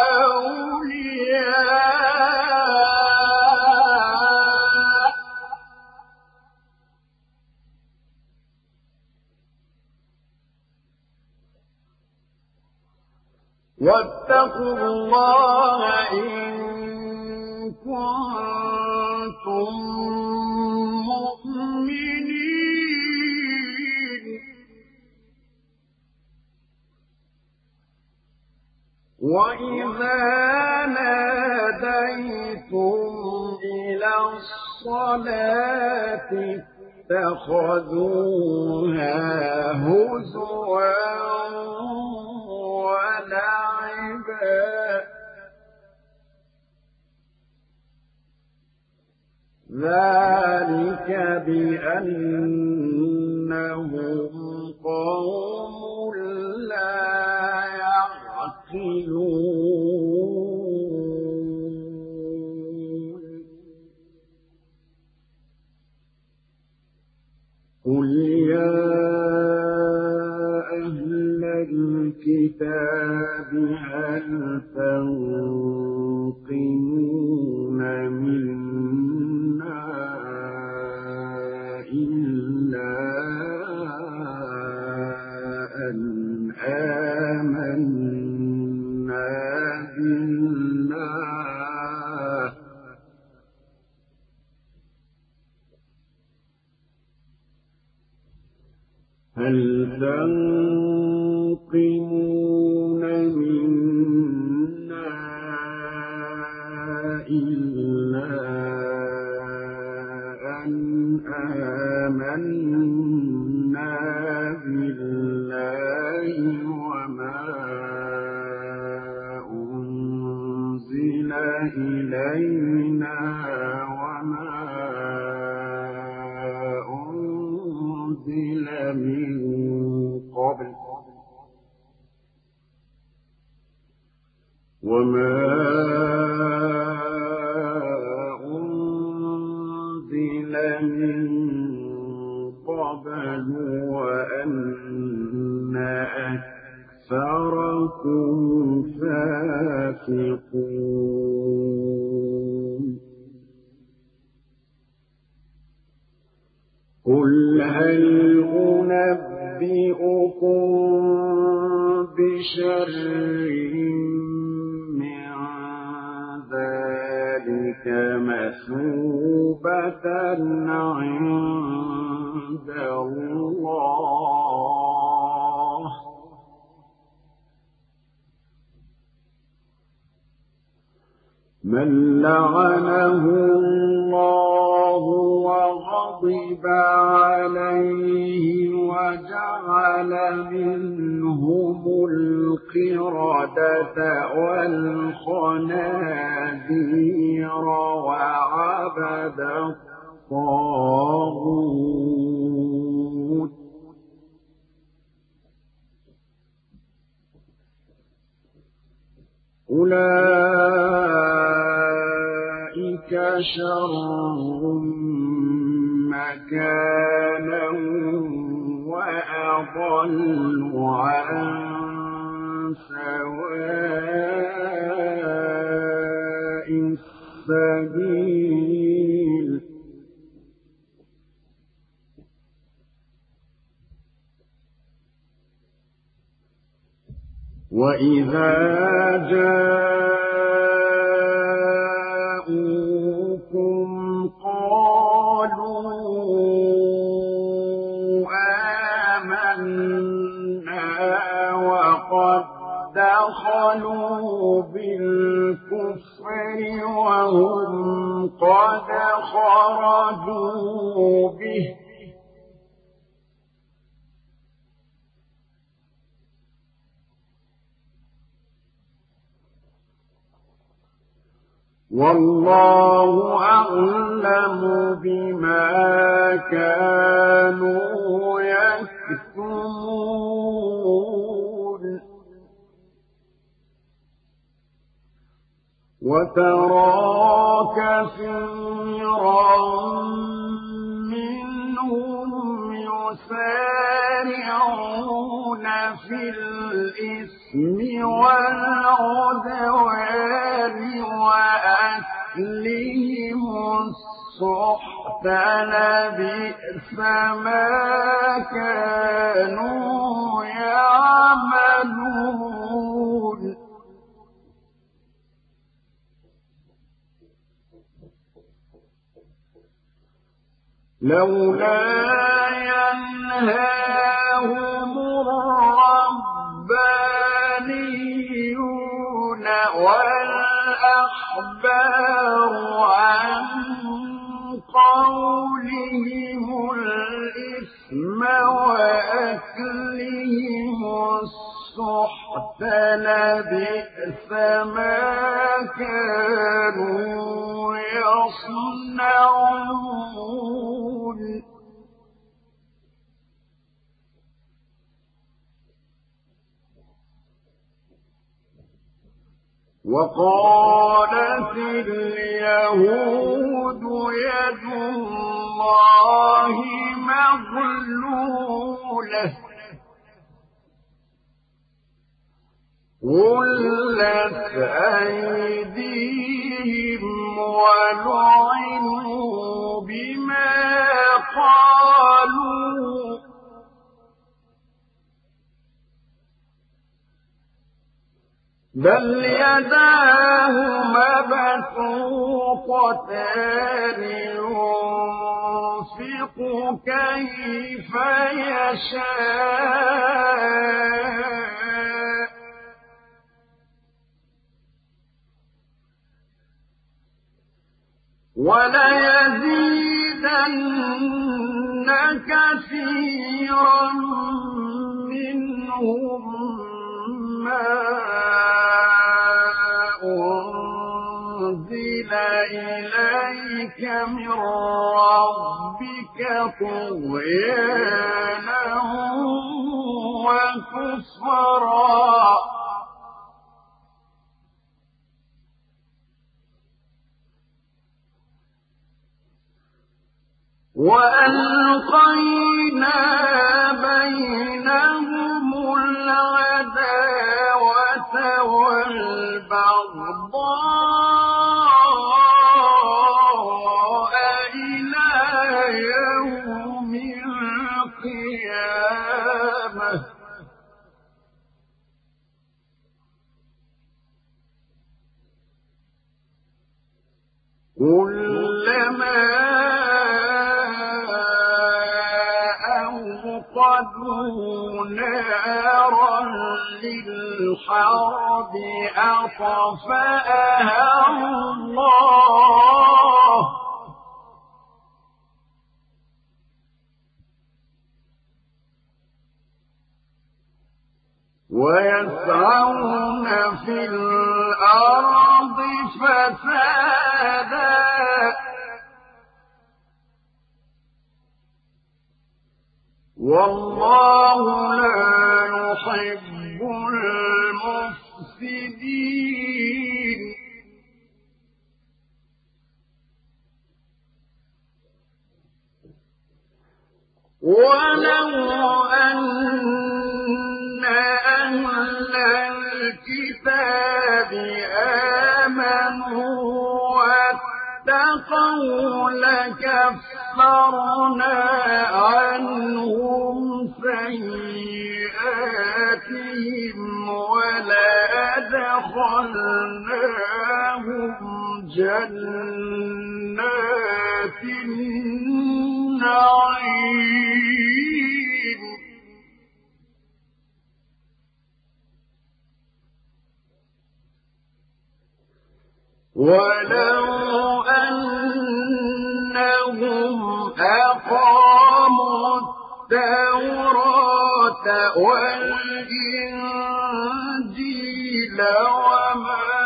أولياء واتقوا الله إن كنتم مؤمنين وإذا ناديتم إلى الصلاة اتخذوها هزوا ولعبا ذلك بأنهم قوم لا يعقلون قل يا أهل الكتاب هل تنقمون منا إلا أن آمنا بالله هل تنقمون منا إلا أن آمنا بالله وما إلينا وما أنزل من قبل وما أنزل من قبل وأن أكثركم فاسقون قل هل أنبئكم بشر من ذلك مثوبة عند الله من لعنه الله وغضب عليه وجعل منهم القردة والخنازير وعبد الطاغوت أولئك شر مكانا وأضل عن سواء السبيل وإذا جاءوكم قالوا آمنا وقد دخلوا بالكفر وهم قد خرجوا به والله أعلم بما كانوا يكتمون وترى كثيرا منهم يسارعون في الإثم والعدوان وأكلهم السحت لبئس ما كانوا يعملون لولا ينهاهم الربانيون والأحبار عن قولهم الإثم وأكلهم السحت لبئس ما كانوا يصنعون وقالت اليهود يد الله مغلولة غلت أيديهم ولعنوا بما قالوا بل يداه مبسوطتان ينفق كيف يشاء وليزيدن كثيرا منهم ما أنزل إليك من ربك طغيانا وكفرا وألقينا بينهم العداوة والبغضاء إلى يوم القيامة كلما أوقدوا نارا للحرب أطفأها الله ويسعون في الأرض فسادا والله لا يحب المفسدين ولو أن أهل الكتاب آمنوا واتقوا لكفرنا عنهم سيئاتهم ولأدخلناهم جنات النعيم ولو أنهم أقاموا التوراة والإنجيل وما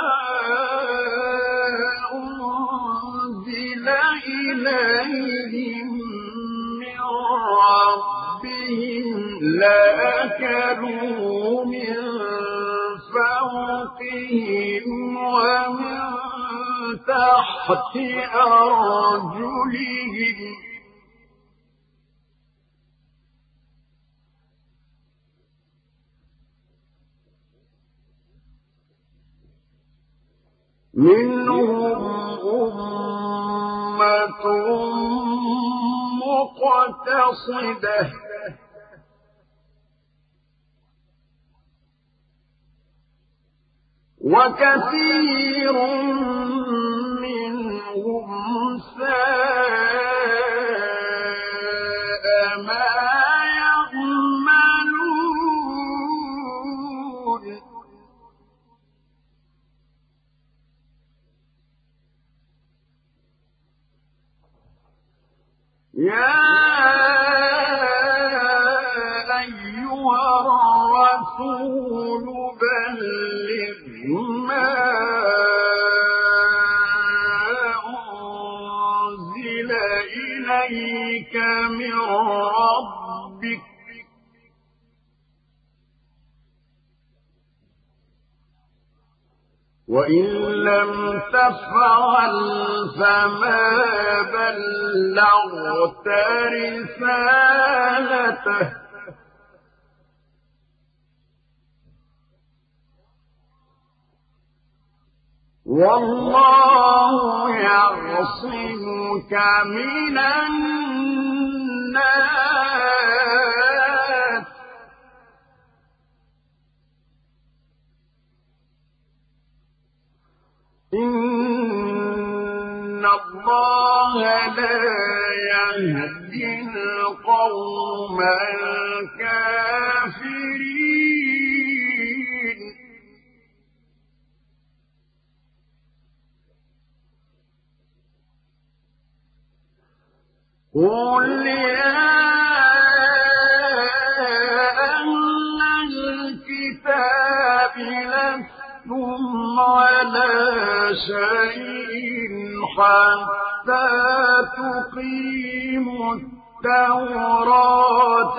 أنزل إليهم من ربهم لأكلوا من فوقهم ومن تحت أرجلهم منهم أمة مقتصدة وكثير منهم ساء ما يعملون يا أيها الرسول بلغ ما أنزل إليك من ربك وإن لم تفعل فما بلغت رسالته والله يعصمك من الناس إن الله لا يهدي القوم الكافرين قل يا أهل الكتاب لستم على شيء حتى تقيموا التوراة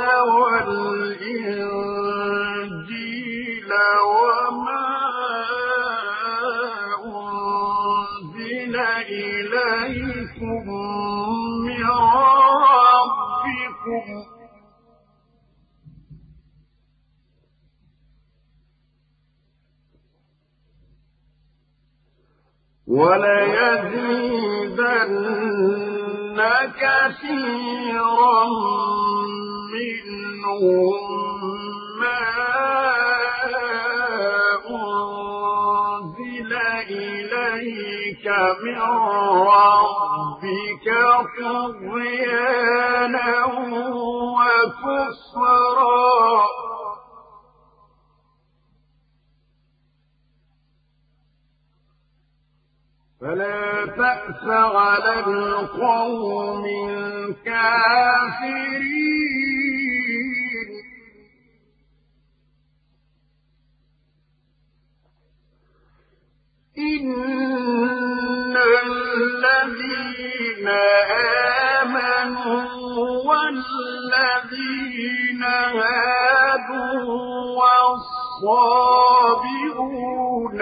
والإنجيل وما أنزل إليكم من ربكم وليزيدن كثيرا منهم ما أنزل إليك من ربك طغيانا وكفرا فلا تأس على القوم الكافرين إن الذين آمنوا والذين هادوا والصابئون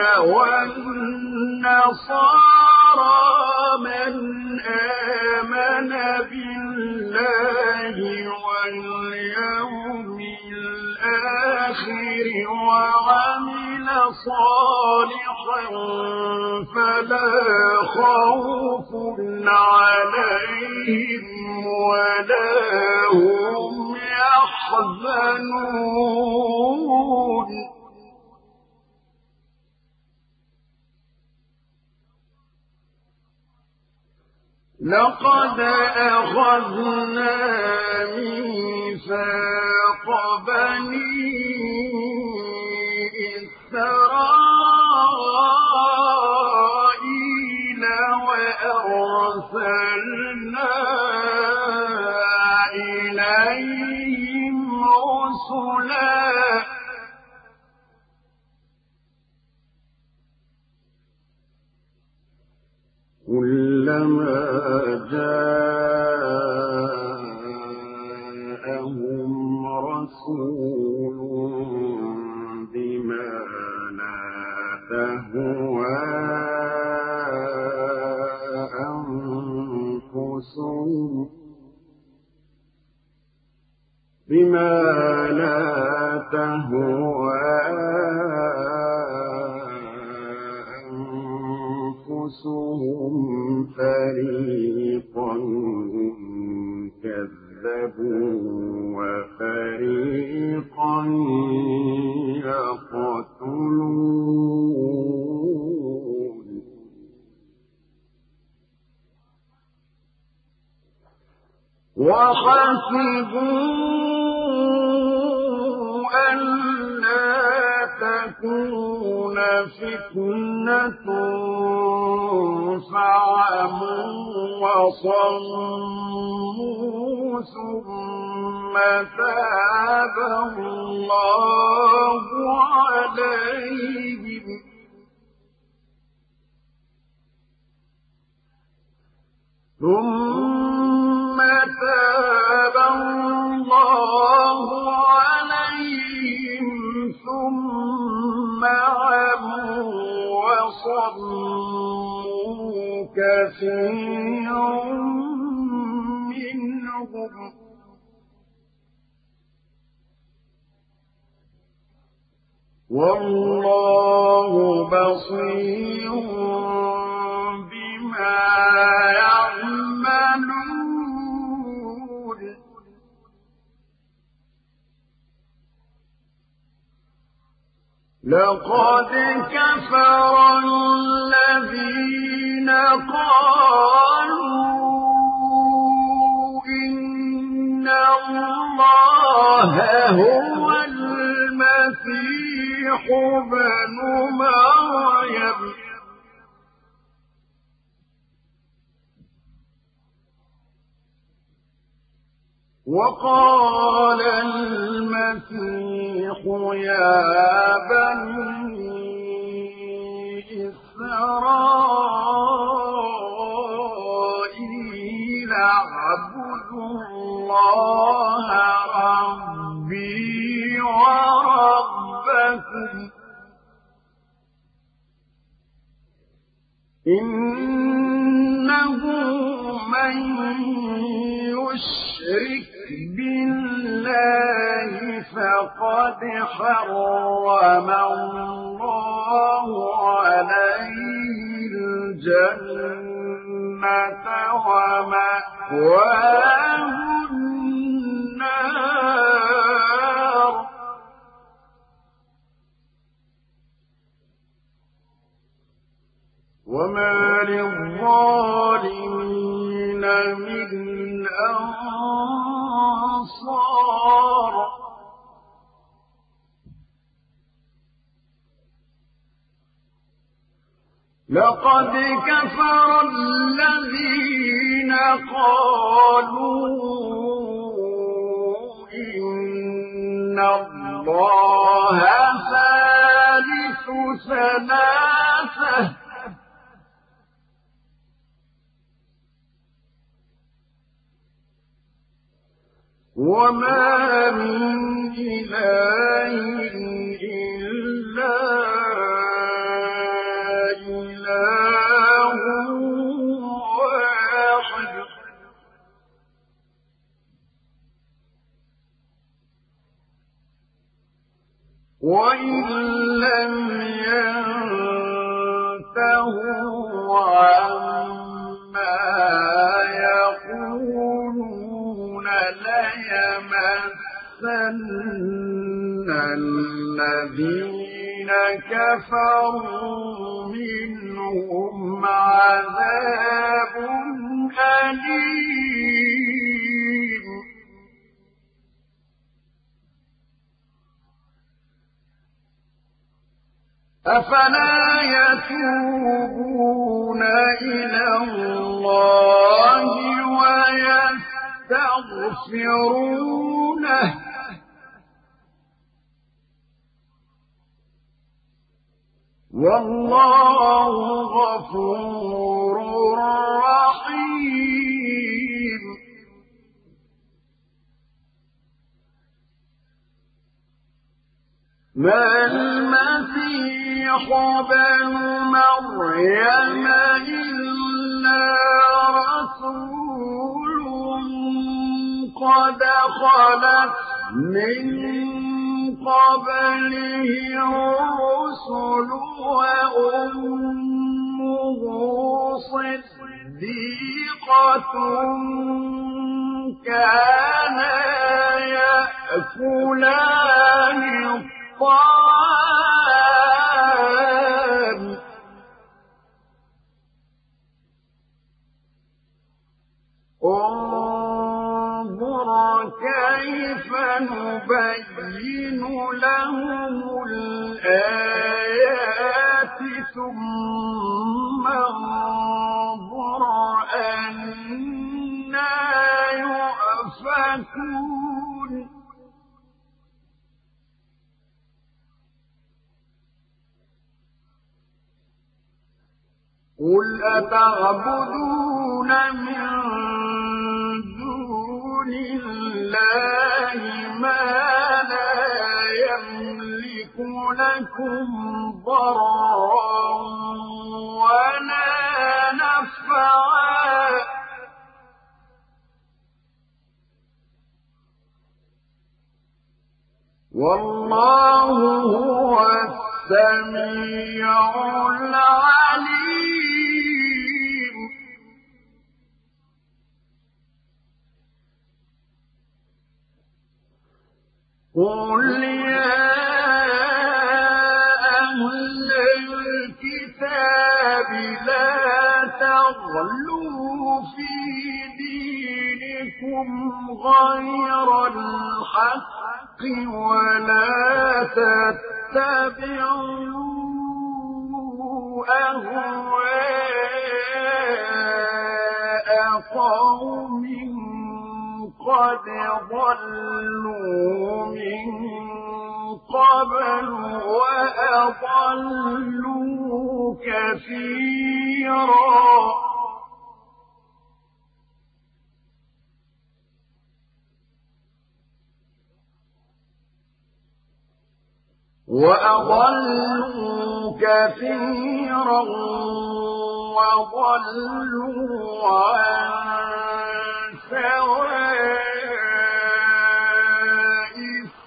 والنصارى من آمن بالله واليوم الآخر وعمل صالحا فلا خوف عليهم ولا هم يحزنون لقد أخذنا ميثاق بني إسرائيل وأرسلنا إليهم رسلا كلما جاءهم رسول بما لا تهوى أنفسهم بما لا تهوى أنفسهم فريقا كذبوا وفريقا يقتلون وحسبوا ألا تكون فتنة فعموا وصموا ثم تاب الله عليهم ثم تاب الله عليهم ثم عموا وصموا كثير منهم والله بصير بما يعملون لقد كفر الذين قالوا إن الله هو المسيح ابن مريم وقال المسيح يا بني إسرائيل إنه من يشرك بالله فقد حرم الله عليه الجنة ومأواه النار وما للظالمين من أنصار لقد كفر الذين قالوا إن الله ثالث ثلاثة وما من إله إلا إله واحد وإن لم ينتهوا عما يقولون ليمسن الذين كفروا منهم عذاب أليم أفلا يتوبون إلى الله ويستغفرونه والله غفور رحيم ما المسيح ابن مريم إلا رسول قد خلت من قبله الرسل وأمه صديقة كانا يأكلان الطعام انظر كيف نبين لهم الآيات ثم انظر أنى يؤفكون قل أتعبدون من دون الله ما لا يملك لكم ضرا ولا نفعا والله هو السميع العليم قل يا أهل الكتاب لا تغلوا في دينكم غير الحق ولا تتبعوا أهواء قوم قد ضلوا من قبل وأضلوا كثيرا وأضلوا كثيرا وضلوا عن سواء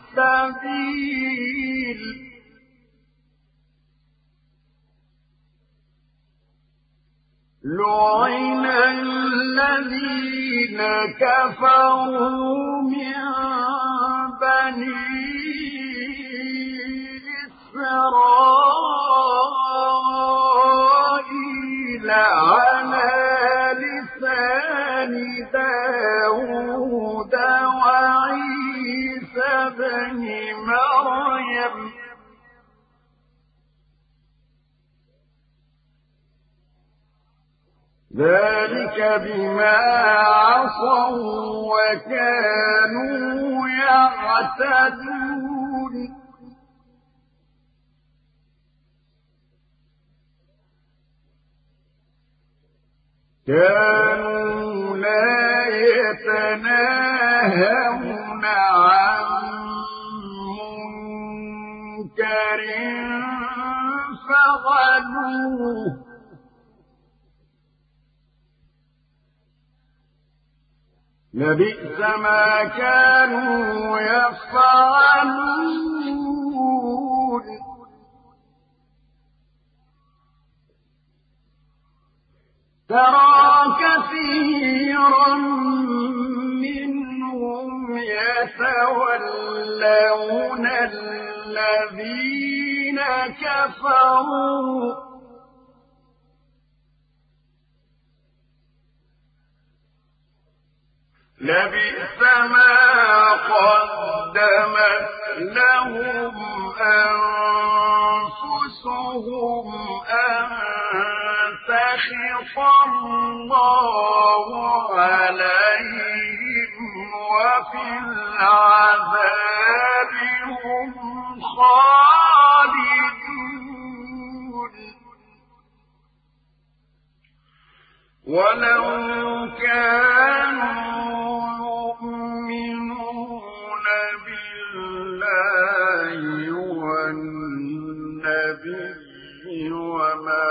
السبيل لعن الذين كفروا من بني إسرائيل على لسان داود وعيسى بن مريم ذلك بما عصوا وكانوا يعتدون كانوا لا يتناهون عن منكر فعلوه لبئس ما كانوا يفعلون ترى كثيرا منهم يتولون الذين كفروا لبئس ما قدمت لهم أنفسهم أن سخط الله عليهم وفي العذاب هم خالدون ولو كانوا يؤمنون بالله والنبي وما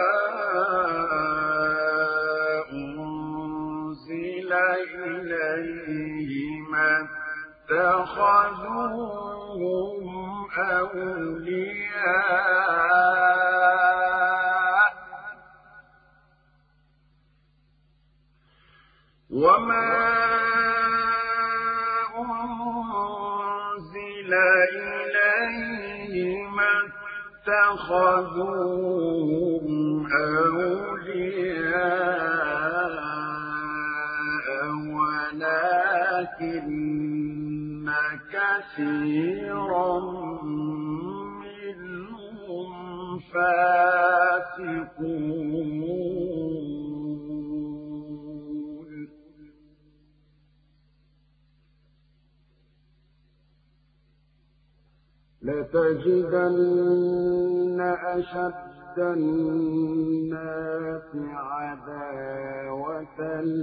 أنزل إليه ما اتخذوهم أولياء وما أنزل إليه ما اتخذوهم أولياء ولكن كثيرا منهم فاسقون لتجدن أشد الناس عداوة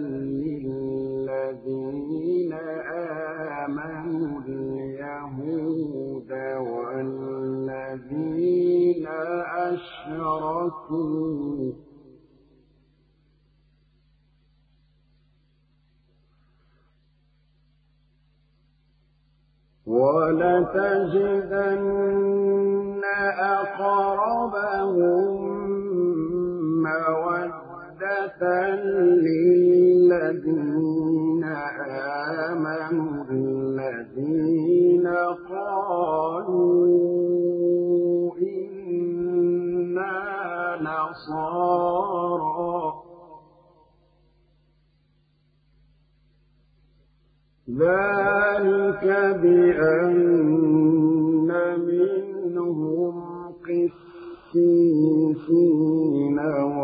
للذين آمنوا اليهود والذين أشركوا ولتجدن أقربهم مودة للذين آمنوا الذين قالوا إنا نصارى ذلك بأن منهم قسيسين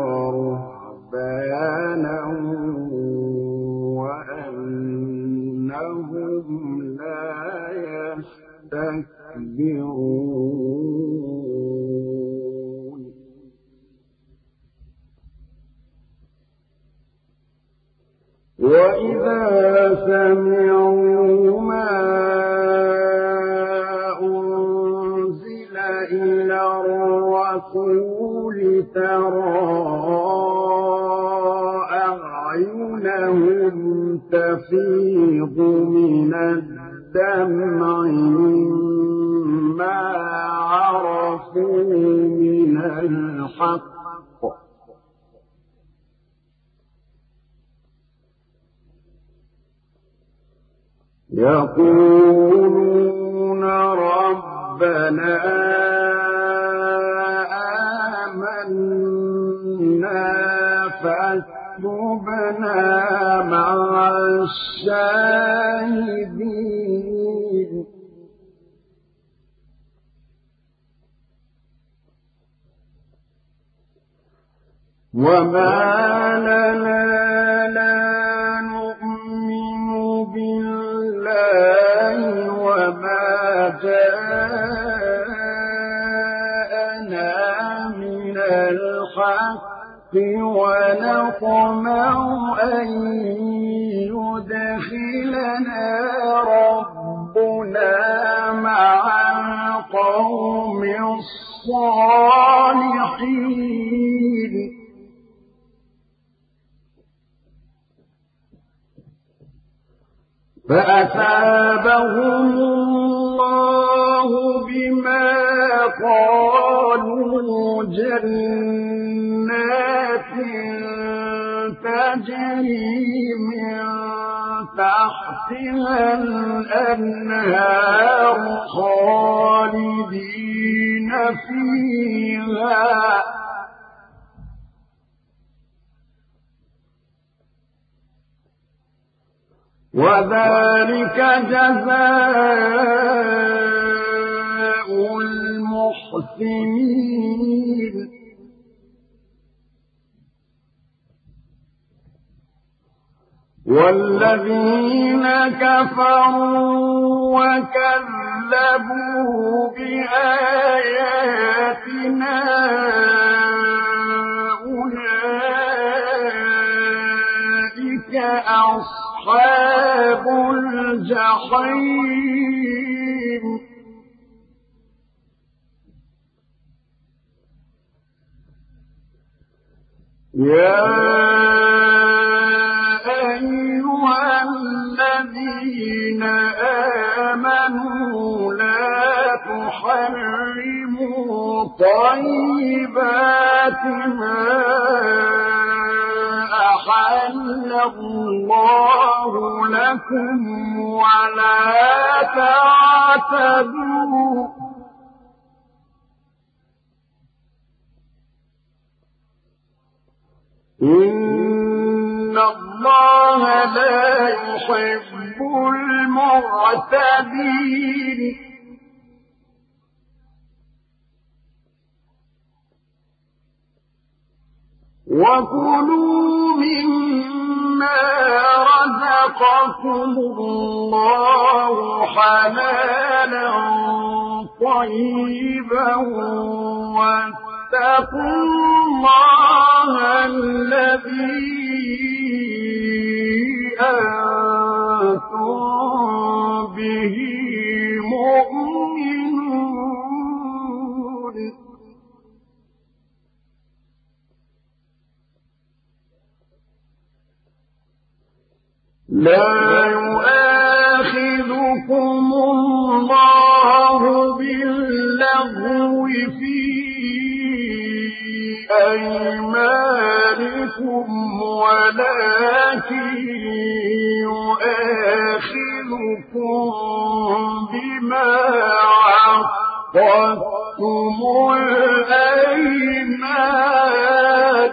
ورهبانا وأنهم لا يستكبرون وإذا سمعوا ما أنزل إلى الرسول ترى أعينهم تفيض من الدمع حزنا على قلوبهم إذ يسمعون ما أنزل إليهم وما أنزل إلى الرسول ترى أعينهم تفيض من الدمع حزنا على قلوبهم إذ يسمعون ما أنزل إليهم وما أنزل إلى الرسول ترى كأنهم تفيض من الدمع مما عرفوا من الحق يقولون ربنا آمنا فاكتبنا مع الشاهدين وما لنا لا نؤمن بالله وما جاءنا من الحق ونطمع أن يدخلنا ربنا مع القوم الصالحين فأثابهم الله بما قالوا جنات تجري من تحتها الأنهار خالدين فيها وذلك جزاء المحسنين والذين كفروا وكذبوا بآياتنا أولئك أصحاب الجحيم يا أيها الذين آمنوا لا تحرموا طيبات ما أحل الله لكم ولا تعتدوا إن الله لا يحب المعتدين وكلوا مما رزقكم الله حلالا طيبا واتقوا الله الذي أنتم به مؤمنون لا يؤاخذكم الله باللغو في أيمانكم ولكن يؤاخذكم بما عقدتم الأيمان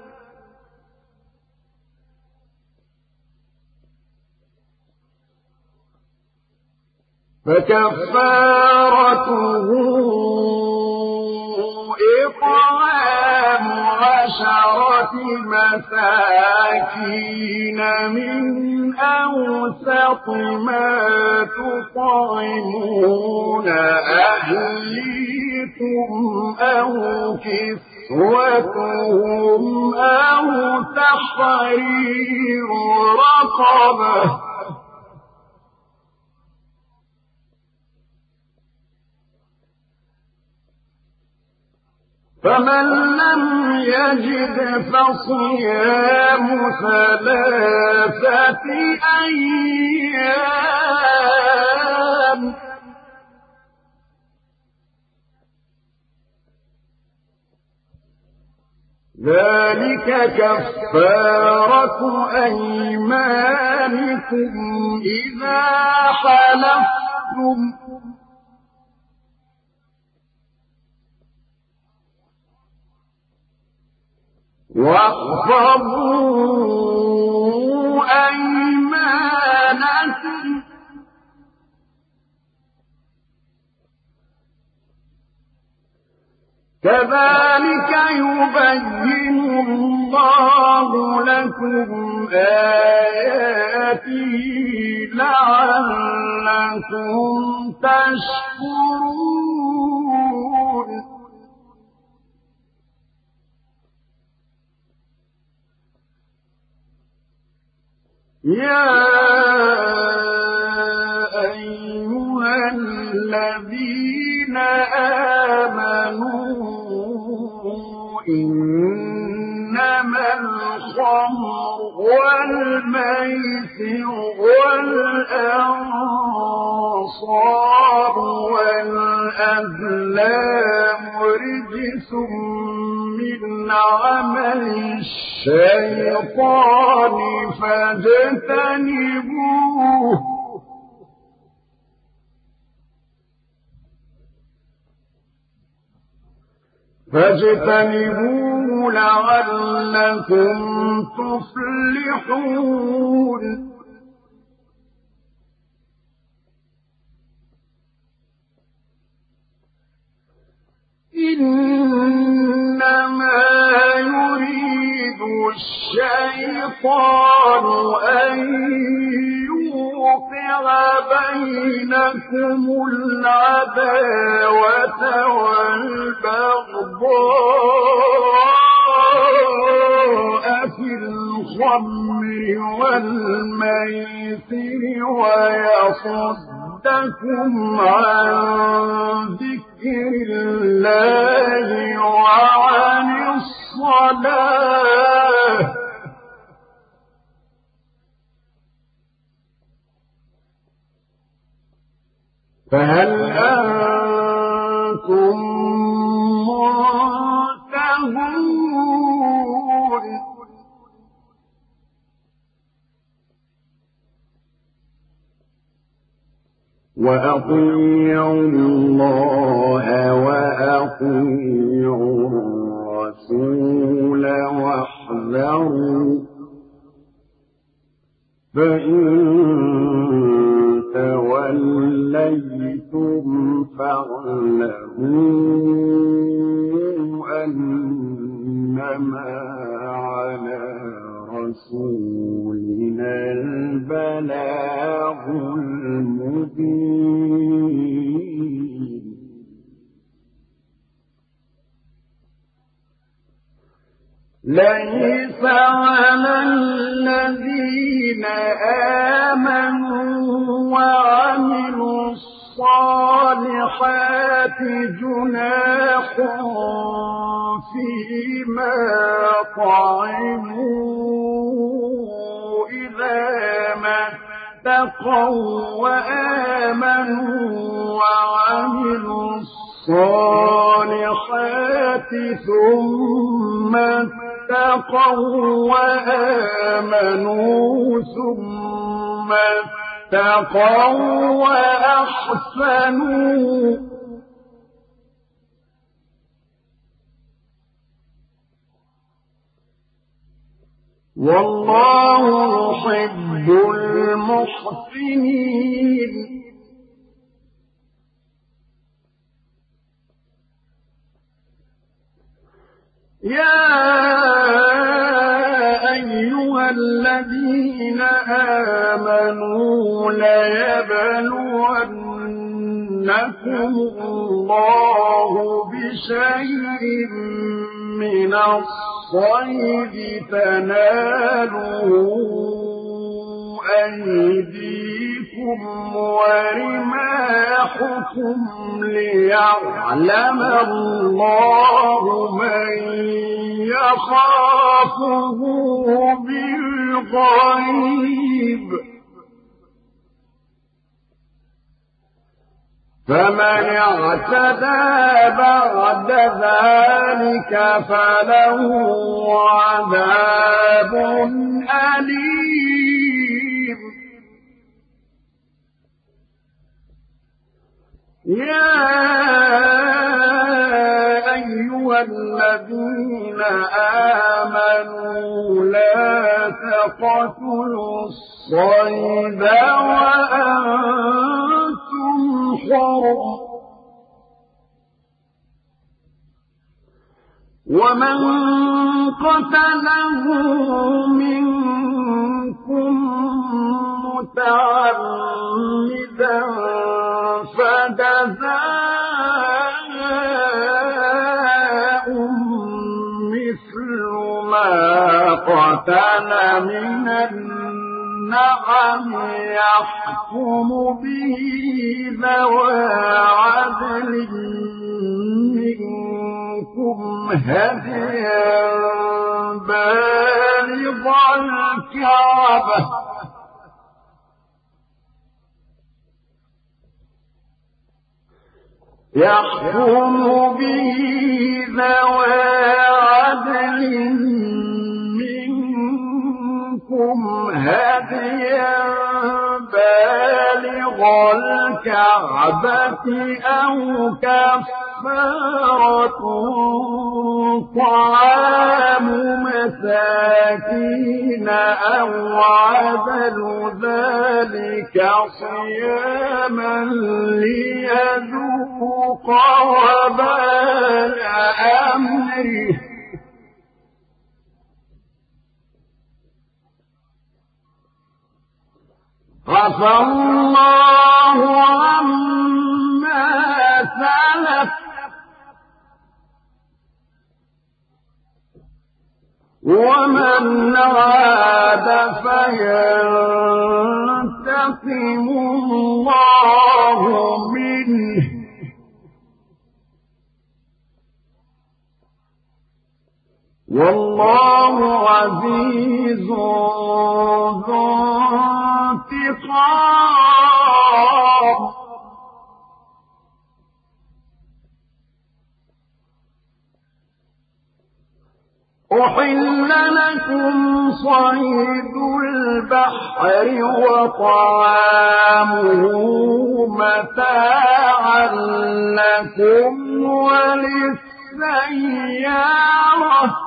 فكفارته إطعام عشرة مساكين من أوسط ما تطعمون أهليكم أو كسوتهم أو تحرير رقبة فمن لم يجد فصيام ثلاثة أيام ذلك كفارة أيمانكم إذا حلفتم واحفظوا أيمانكم كذلك يبين الله لكم آياته لعلكم تشكرون يا أيها الذين آمنوا إنما الخمر والميسر والأنصاب والأزلام رجس من عمل الشيطان فاجتنبوه فاجتنبوه لعلكم تفلحون إنما يريد الشيطان أن يوقع بينكم العداوة والبغضاء في الخمر والميسر ويصدكم عن ذكر الله وعن الصلاة فهل أنتم منتهون وأطيعوا الله وأطيعوا الرسول واحذروا فإن توليتم فاعلموا أنما على رسولنا البلاغ المبين ليس على الذين آمنوا وعملوا الصالحات جناح فيما طعموا إذا ما اتقوا وآمنوا وعملوا الصالحات ثم اتقوا وآمنوا ثم اتقوا وأحسنوا والله يحب المحسنين يا أيها الذين آمنوا ليبلونكم الله بشيء من الصيد تناله أيديكم بِأَيْدِيكُمْ وَرِمَاحُكُمْ لِيَعْلَمَ اللَّهُ مَن يَخَافُهُ بِالْغَيْبِ ۚ فَمَنِ اعْتَدَىٰ بَعْدَ ذَٰلِكَ فَلَهُ عَذَابٌ أَلِيمٌ. يَا أَيُّهَا الَّذِينَ آمَنُوا لَا تَقْتُلُوا الصَّيْدَ وَأَنتُمْ حُرُمٌ ۚ وَمَن قَتَلَهُ مِنكُم مُّتَعَمِّدًا فَجَزَاءٌ مِّثْلُ مَا قَتَلَ مِنَ النَّعَمِ يَحْكُمُ بِهِ ذَوَى عَدْلٍ مِّنكُمْ هَدْيًا بَالِغَ الْكَعْبَةِ ۚ يَحْكُمُ بِهِ ذَوَى عَدْلٍ مِّنكُمْ هَدْيًا بَالِغَ الْكَعْبَةِ أَوْ كَفَّارَةٌ طَعَامُ مَسَاكِينَ أَوْ عَدْلُ ذَٰلِكَ صِيَامًا لِّيَذُوقَ وَبَالَ أَمْرِهِ ۗ عَفَا اللَّهُ عَمَّا سَلَفَ ۚ وَمَنْ عَادَ فَيَنتَقِمُ اللَّهُ مِنْهُ ۗ وَاللَّهُ عَزِيزٌ ذُو انتِقَامٍ. أُحِلَّ لَكُمْ صَيْدُ الْبَحْرِ وَطَعَامُهُ مَتَاعًا لَّكُمْ وَلِلسَّيَّارَةِ ۖ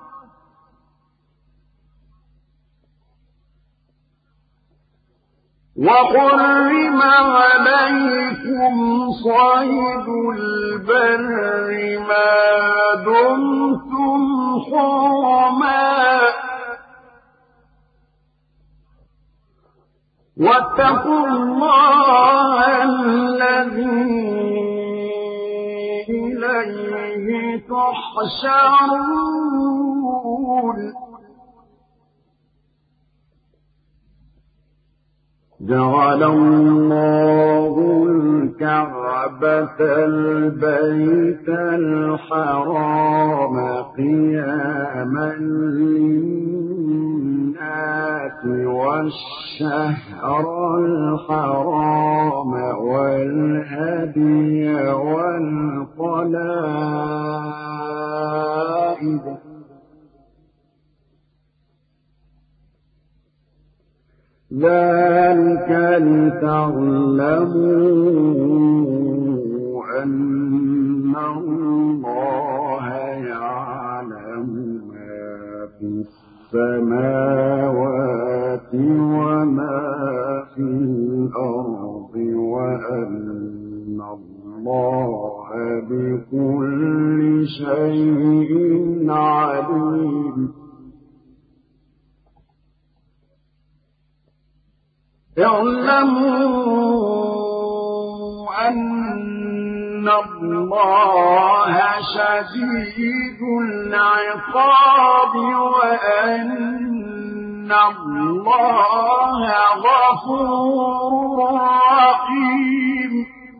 وَحُرِّمَ عَلَيْكُمْ صَيْدُ الْبَرِّ مَا دُمْتُمْ حُرُمًا ۗ وَاتَّقُوا اللَّهَ الَّذِي إِلَيْهِ تُحْشَرُونَ. جَعَلَ اللَّهُ الْكَعْبَةَ الْبَيْتَ الْحَرَامَ قِيَامًا لِّلنَّاسِ وَالشَّهْرَ الْحَرَامَ وَالْهَدْيَ وَالْقَلَائِدَ ۚ ذَلِكَ لِتَعْلَمُوا أَنَّ اللَّهَ يَعْلَمُ مَا فِي السَّمَاوَاتِ وَمَا فِي الْأَرْضِ وَأَنَّ اللَّهَ بِكُلِّ شَيْءٍ عَلِيمٌ. اعْلَمُوا أَنَّ اللَّهَ شَدِيدُ الْعِقَابِ وَأَنَّ الله غفور رحيم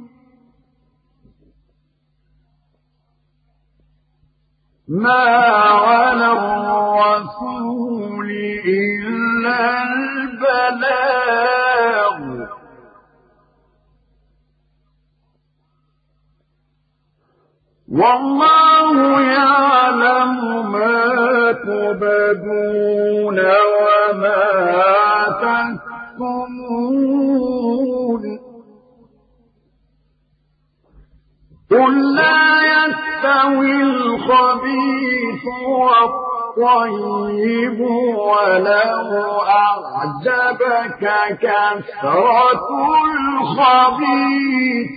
ما على الرسول إلا البلاغ والله يعلم ما تبدون وما تكتمون قل لا يستوي الخبيث والطيب ولو أعجبك كثرة الخبيث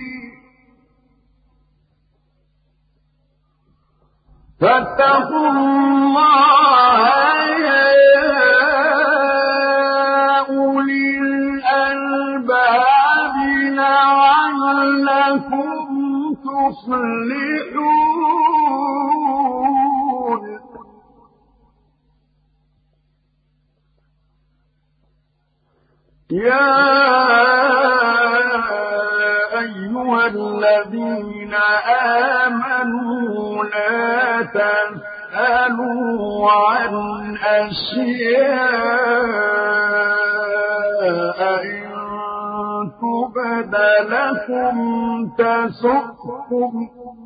فاتقوا الله يا أولي الألباب لعلكم تفلحون يا أيها الذين آمنوا لا تسألوا عن أشياء إن تبد لكم تسؤكم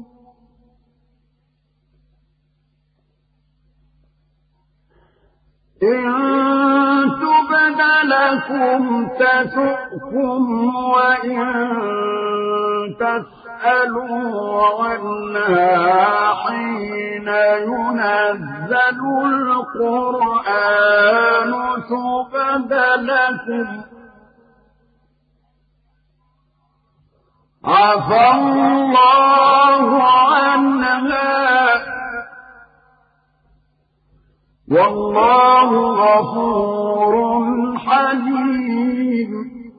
إن تبد لكم تسؤكم وإن تسألوا عنها حين ينزل القرآن تبد لكم عفى الله عنها والله غفور حليم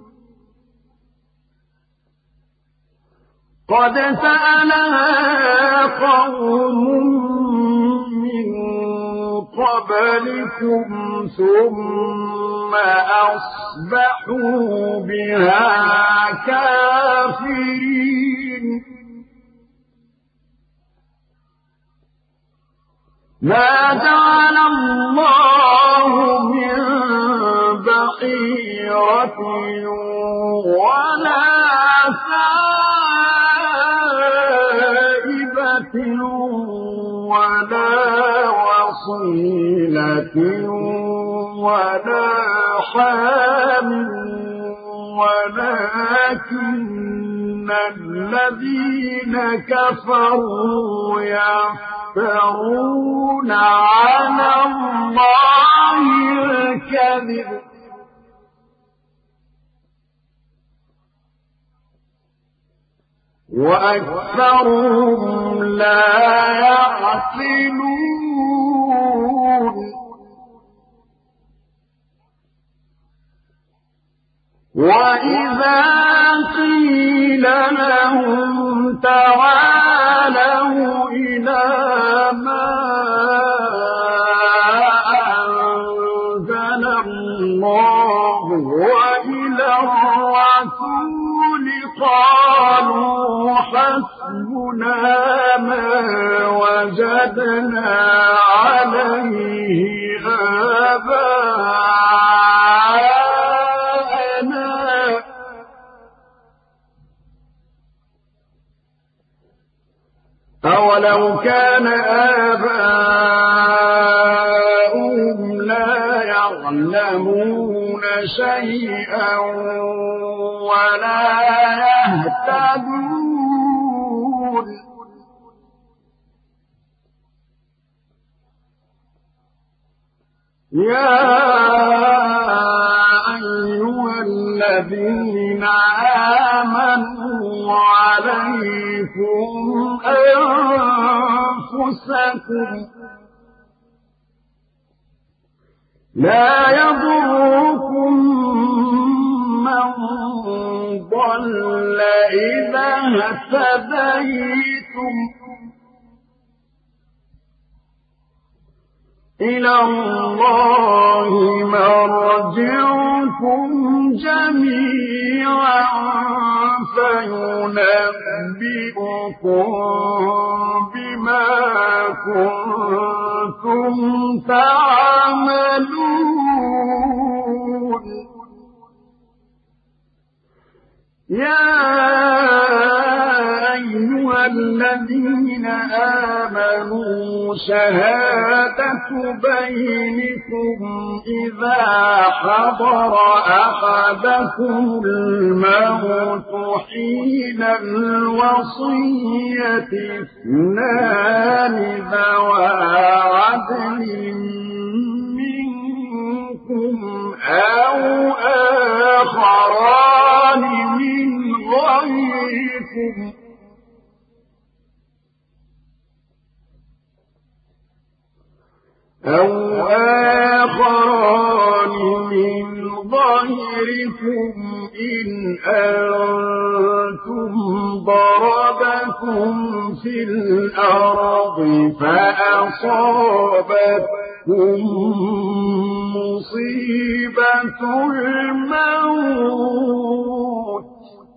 قد سألها قوم من قبلكم ثم أصبحوا بها كافرين ما جعل الله من بحيرة ولا سائبة ولا وصيلة ولا حام ولكن الذين كفروا يفترون على الله الكذب وأكثرهم لا يعقلون وإذا قيل لهم تعالوا إلى ما أنزل الله وإلى الرسول قالوا حسبنا ما وجدنا عليه آباءنا أولو كان آباؤهم لا يعلمون شيئا ولا يهتدون يا أيها الذين آمنوا عليكم أنفسكم لا يضركم من ضل إذا اهتديتم إلى الله مرجعكم تعملون يا أيها الذين آمنوا شهادة بينكم إذا حضر أحدكم الموت حين الوصية اثنان ذوى عدل منكم أو آخران من غيركم أو آخران من غيركم إن أنتم ضربتم في الأرض فأصابتكم مصيبة الموت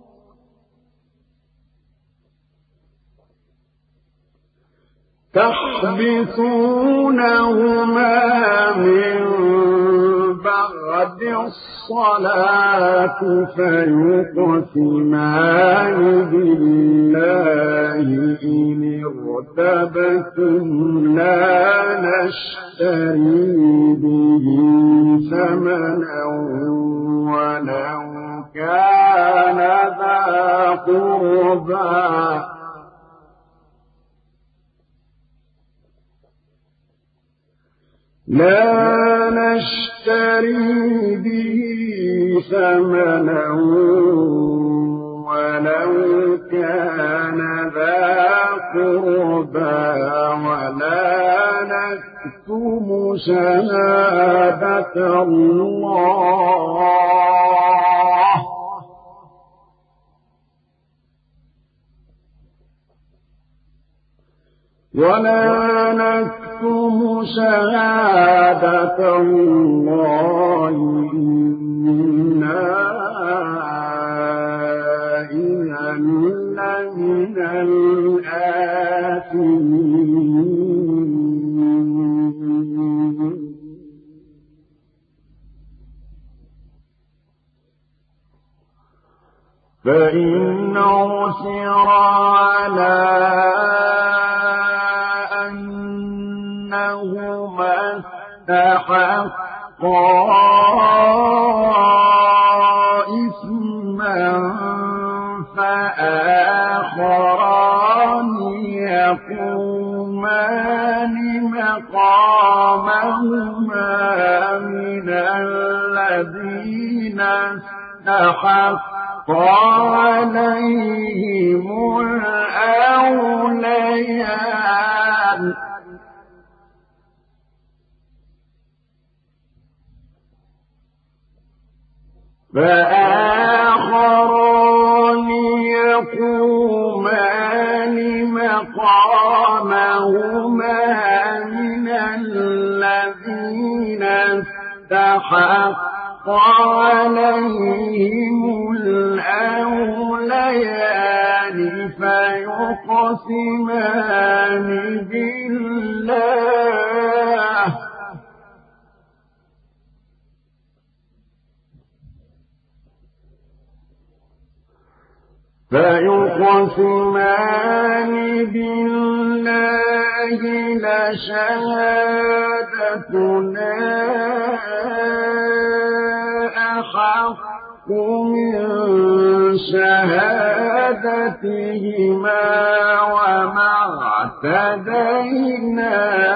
تحبسونهما من بعد الصلاة فيقسمان بالله إن ارتبتم لا نشتري به ثمنا ولو كان ذا قربى لا نشتري به ثمنا ولو كان ذا قربى ولا نكتم شهادة الله ولا نكتم شهادة الله إنا إذا لمن الآثمين فإن عثر على أنهما استحقا إثما فآخران يقومان مقامهما من الذين استحق عليهم الأوليان فآخران يقومان مقامهما من الذين استحق عليهم الأوليان فيقسمان بالله فيقسمان بالله لشهادتنا أحق من شهادتهما وما اعتدينا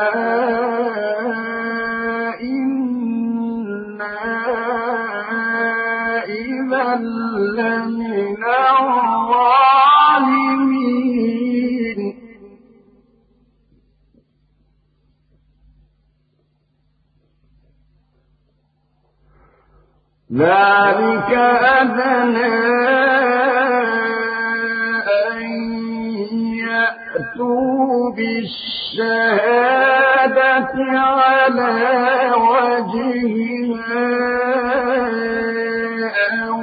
إنا إذا لمن الظالمين ذلك أدنى أن يأتوا بالشهادة على وجهها أو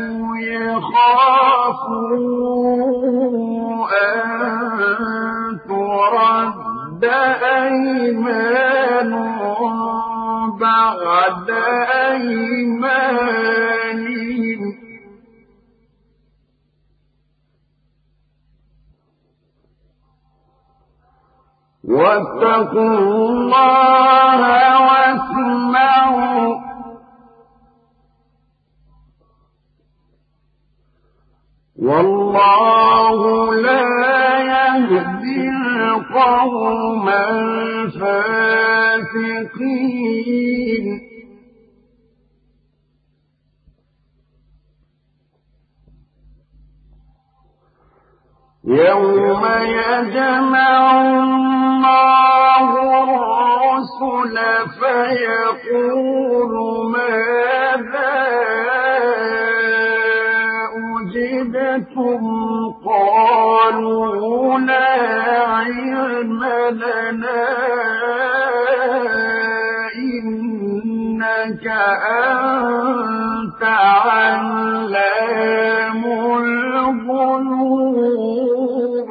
يخافوا أن ترد أيمان أيمانهم واتقوا الله واسمعوا والله لا يهدي القوم الفاسقين يوم يجمع الله الرسل فيقول ماذا أجبتم قالوا لا علم لنا إنك أنت علام الغيوب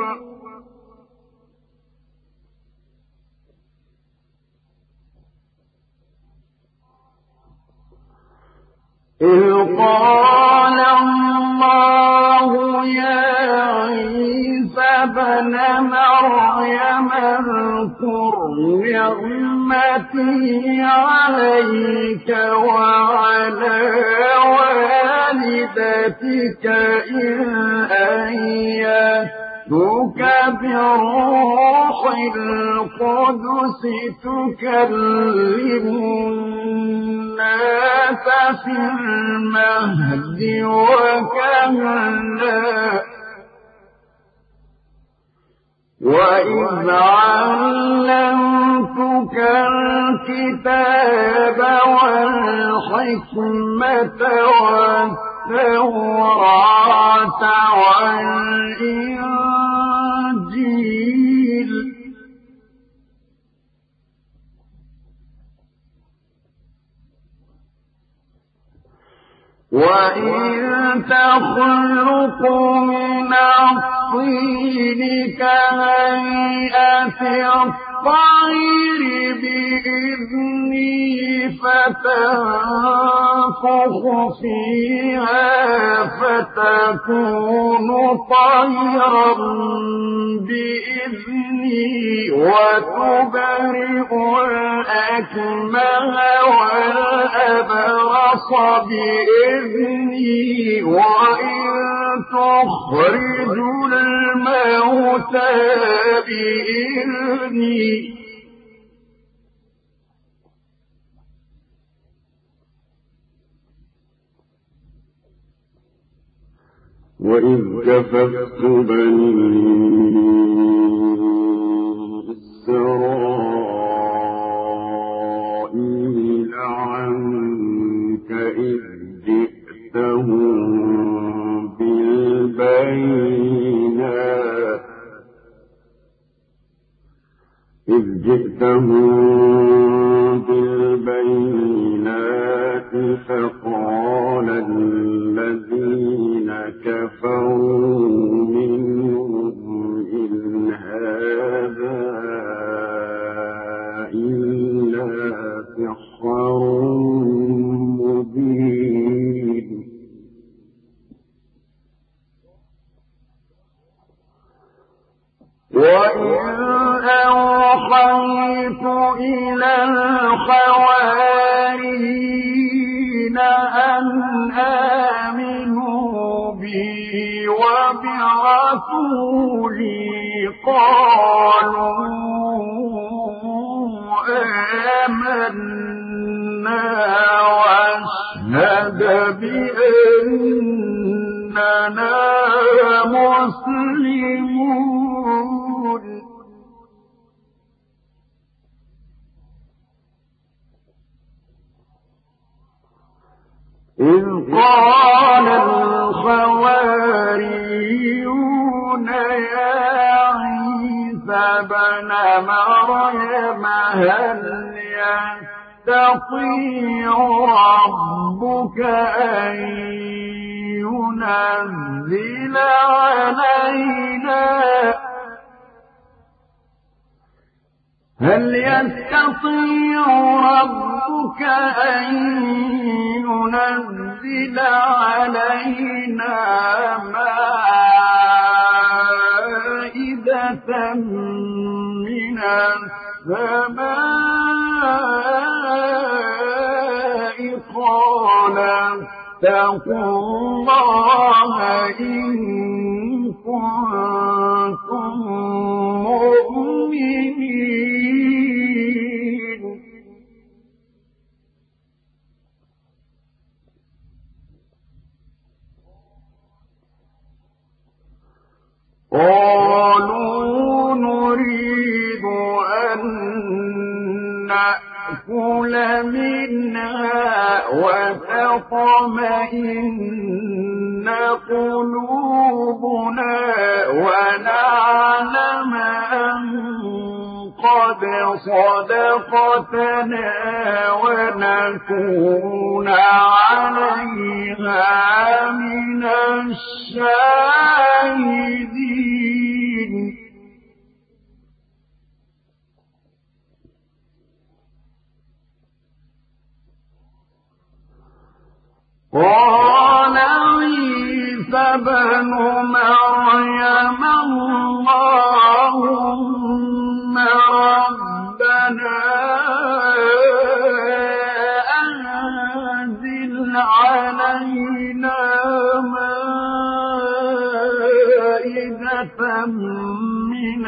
إذ قال الله يا عيسى ابن مريم اذكر نعمتي عليك وعلى والدتك إذ أيدتك بروح القدس تكلم الناس في المهد وكهلا وإذ علمتك الكتاب والحكمة والتوراة والإنجيل وإن تخلق من الطين كهيئة الطير بإذني فتنفخ فيها فتكون طيرا بإذني وتبرئ الأكمه والأبرص بإذني وإن تخرج الموتى بإذني وإذ كففت بني إسرائيل عنك إذ جئتهم بالبينات إذ جئتهم بالبينات فقال الذين كفروا منهم إن هذا إلا سحر مبين وإذ أوحيت إلى الحواريين أن آمنوا بي وبرسولي قالوا آمنا واشهد بأننا مسلمون إذ قال الحواريون يا عيسى ابن مريم هل يستطيع ربك أن ينزل علينا هل يستطيع ربك ربك أن ينزل علينا مائدة من السماء قال اتقوا الله إن كنتم مؤمنين قالوا نريد أن نأكل منها وتطمئن قلوبنا ونعلم أن قد صدقتنا ونكون عليها من الشاهدين قال عيسى ابن مريم اللهم ربنا أنزل علينا مائدة من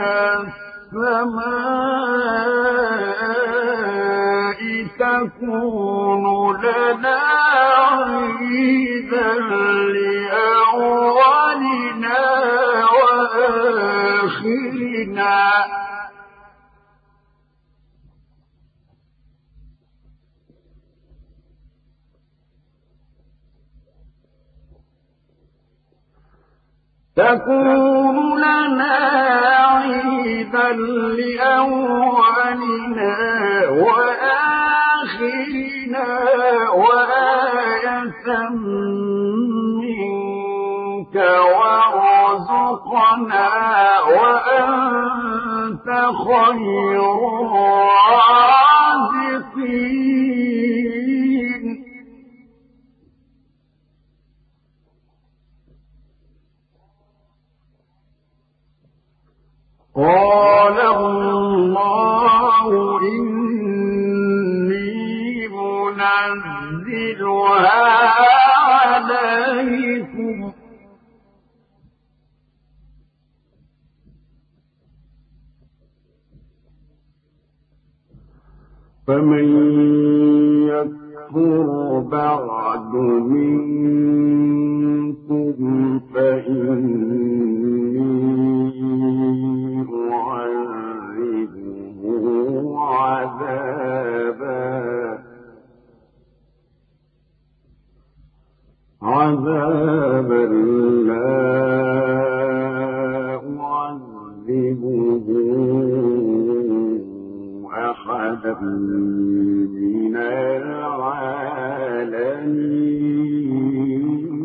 السماء تكون لنا عيدا لأولنا وآخرنا تكون لنا عيدا لأولنا وآخرنا وآية منك وارزقنا وأنت خير الرازقين قال الله إني منزلها عليكم فمن يكفر بعد منكم فإني أعذبه عذابا عذابا لا أعذبه أحدا من العالمين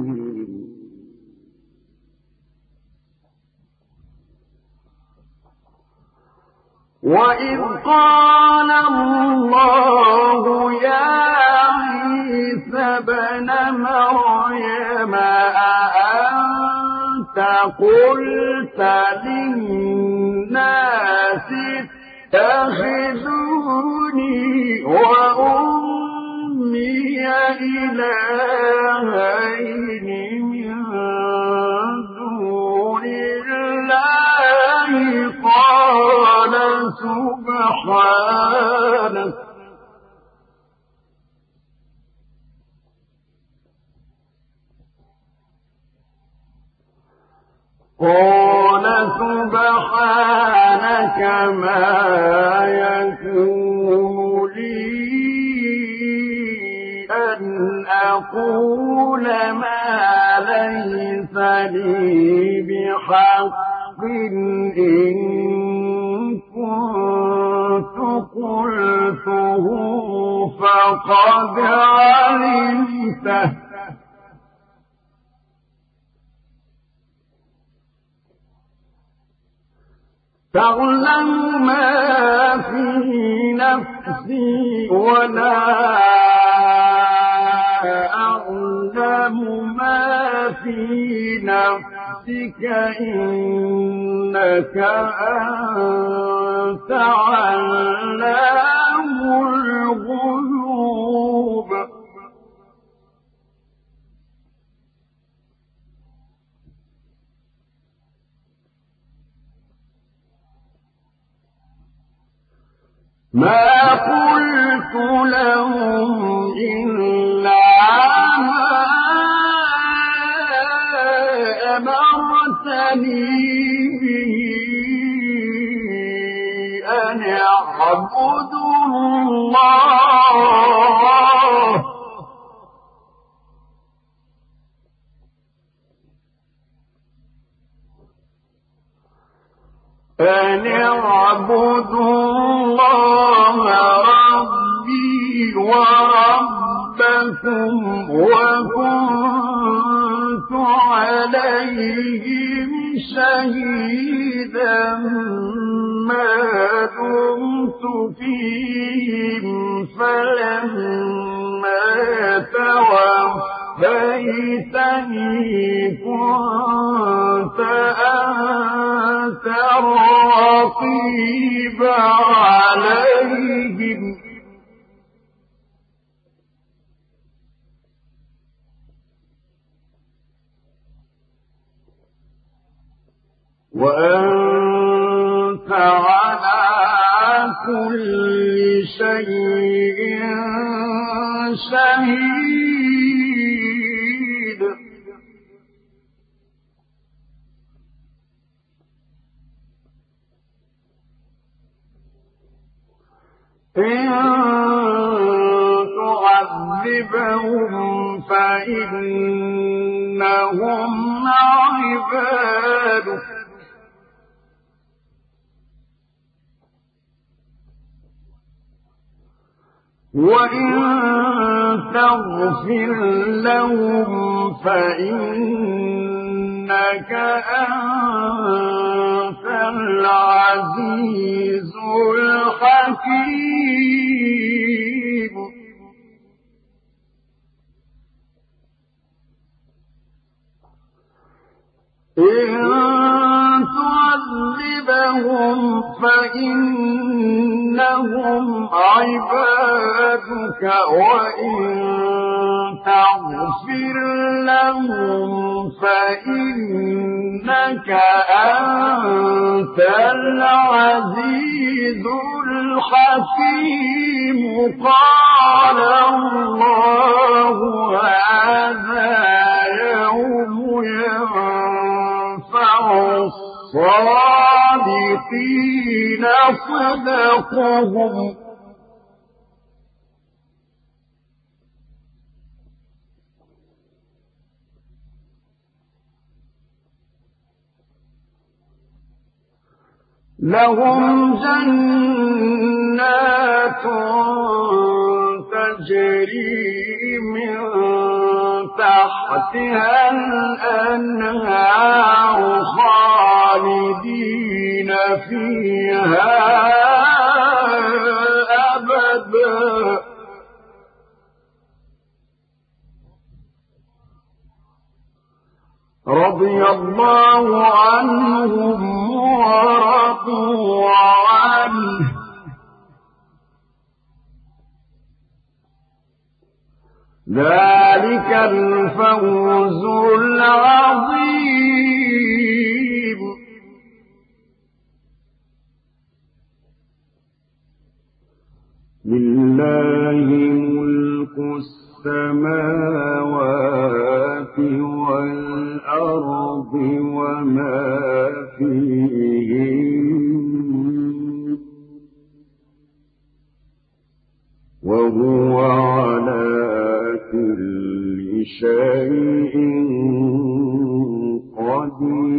وإذ قال الله يا عيسى ابن مريم أأنت قلت للناس اتخذوني وأمي إلهين من دون الله قال سبحانك قال سبحانك ما يكون لي أن أقول ما ليس لي بحق إن كنت قلته فقد علمته تعلم ما في نفسي ولا أعلم ما في نفسك إنك أنت علام الغيوب ما قلت لهم إلا ما أمرتني به أن اعبدوا الله أن اعبدوا الله ربي وربكم وكنت عليهم شهيدا ما دمت فيهم فلما توفيتني كنت أنت الرقيب عليهم وأنت على كل شيء شهيد إن تعذبهم فإنهم عبادك وإن تغفر لهم فإنك أنت العزيز الحكيم إن تعذبهم فإنهم عبادك وإن تغفر لهم فإنك أنت العزيز الحكيم قال الله هذا يوم ينفع الصادقين صدقهم لهم جنات تجري من تحتها الأنهار خالدين فيها أبدا رضي الله عنهم ورضوا عنه ذلك الفوز العظيم لله ملك السماوات والأرض وما فيهن وهو على كل شيء قدير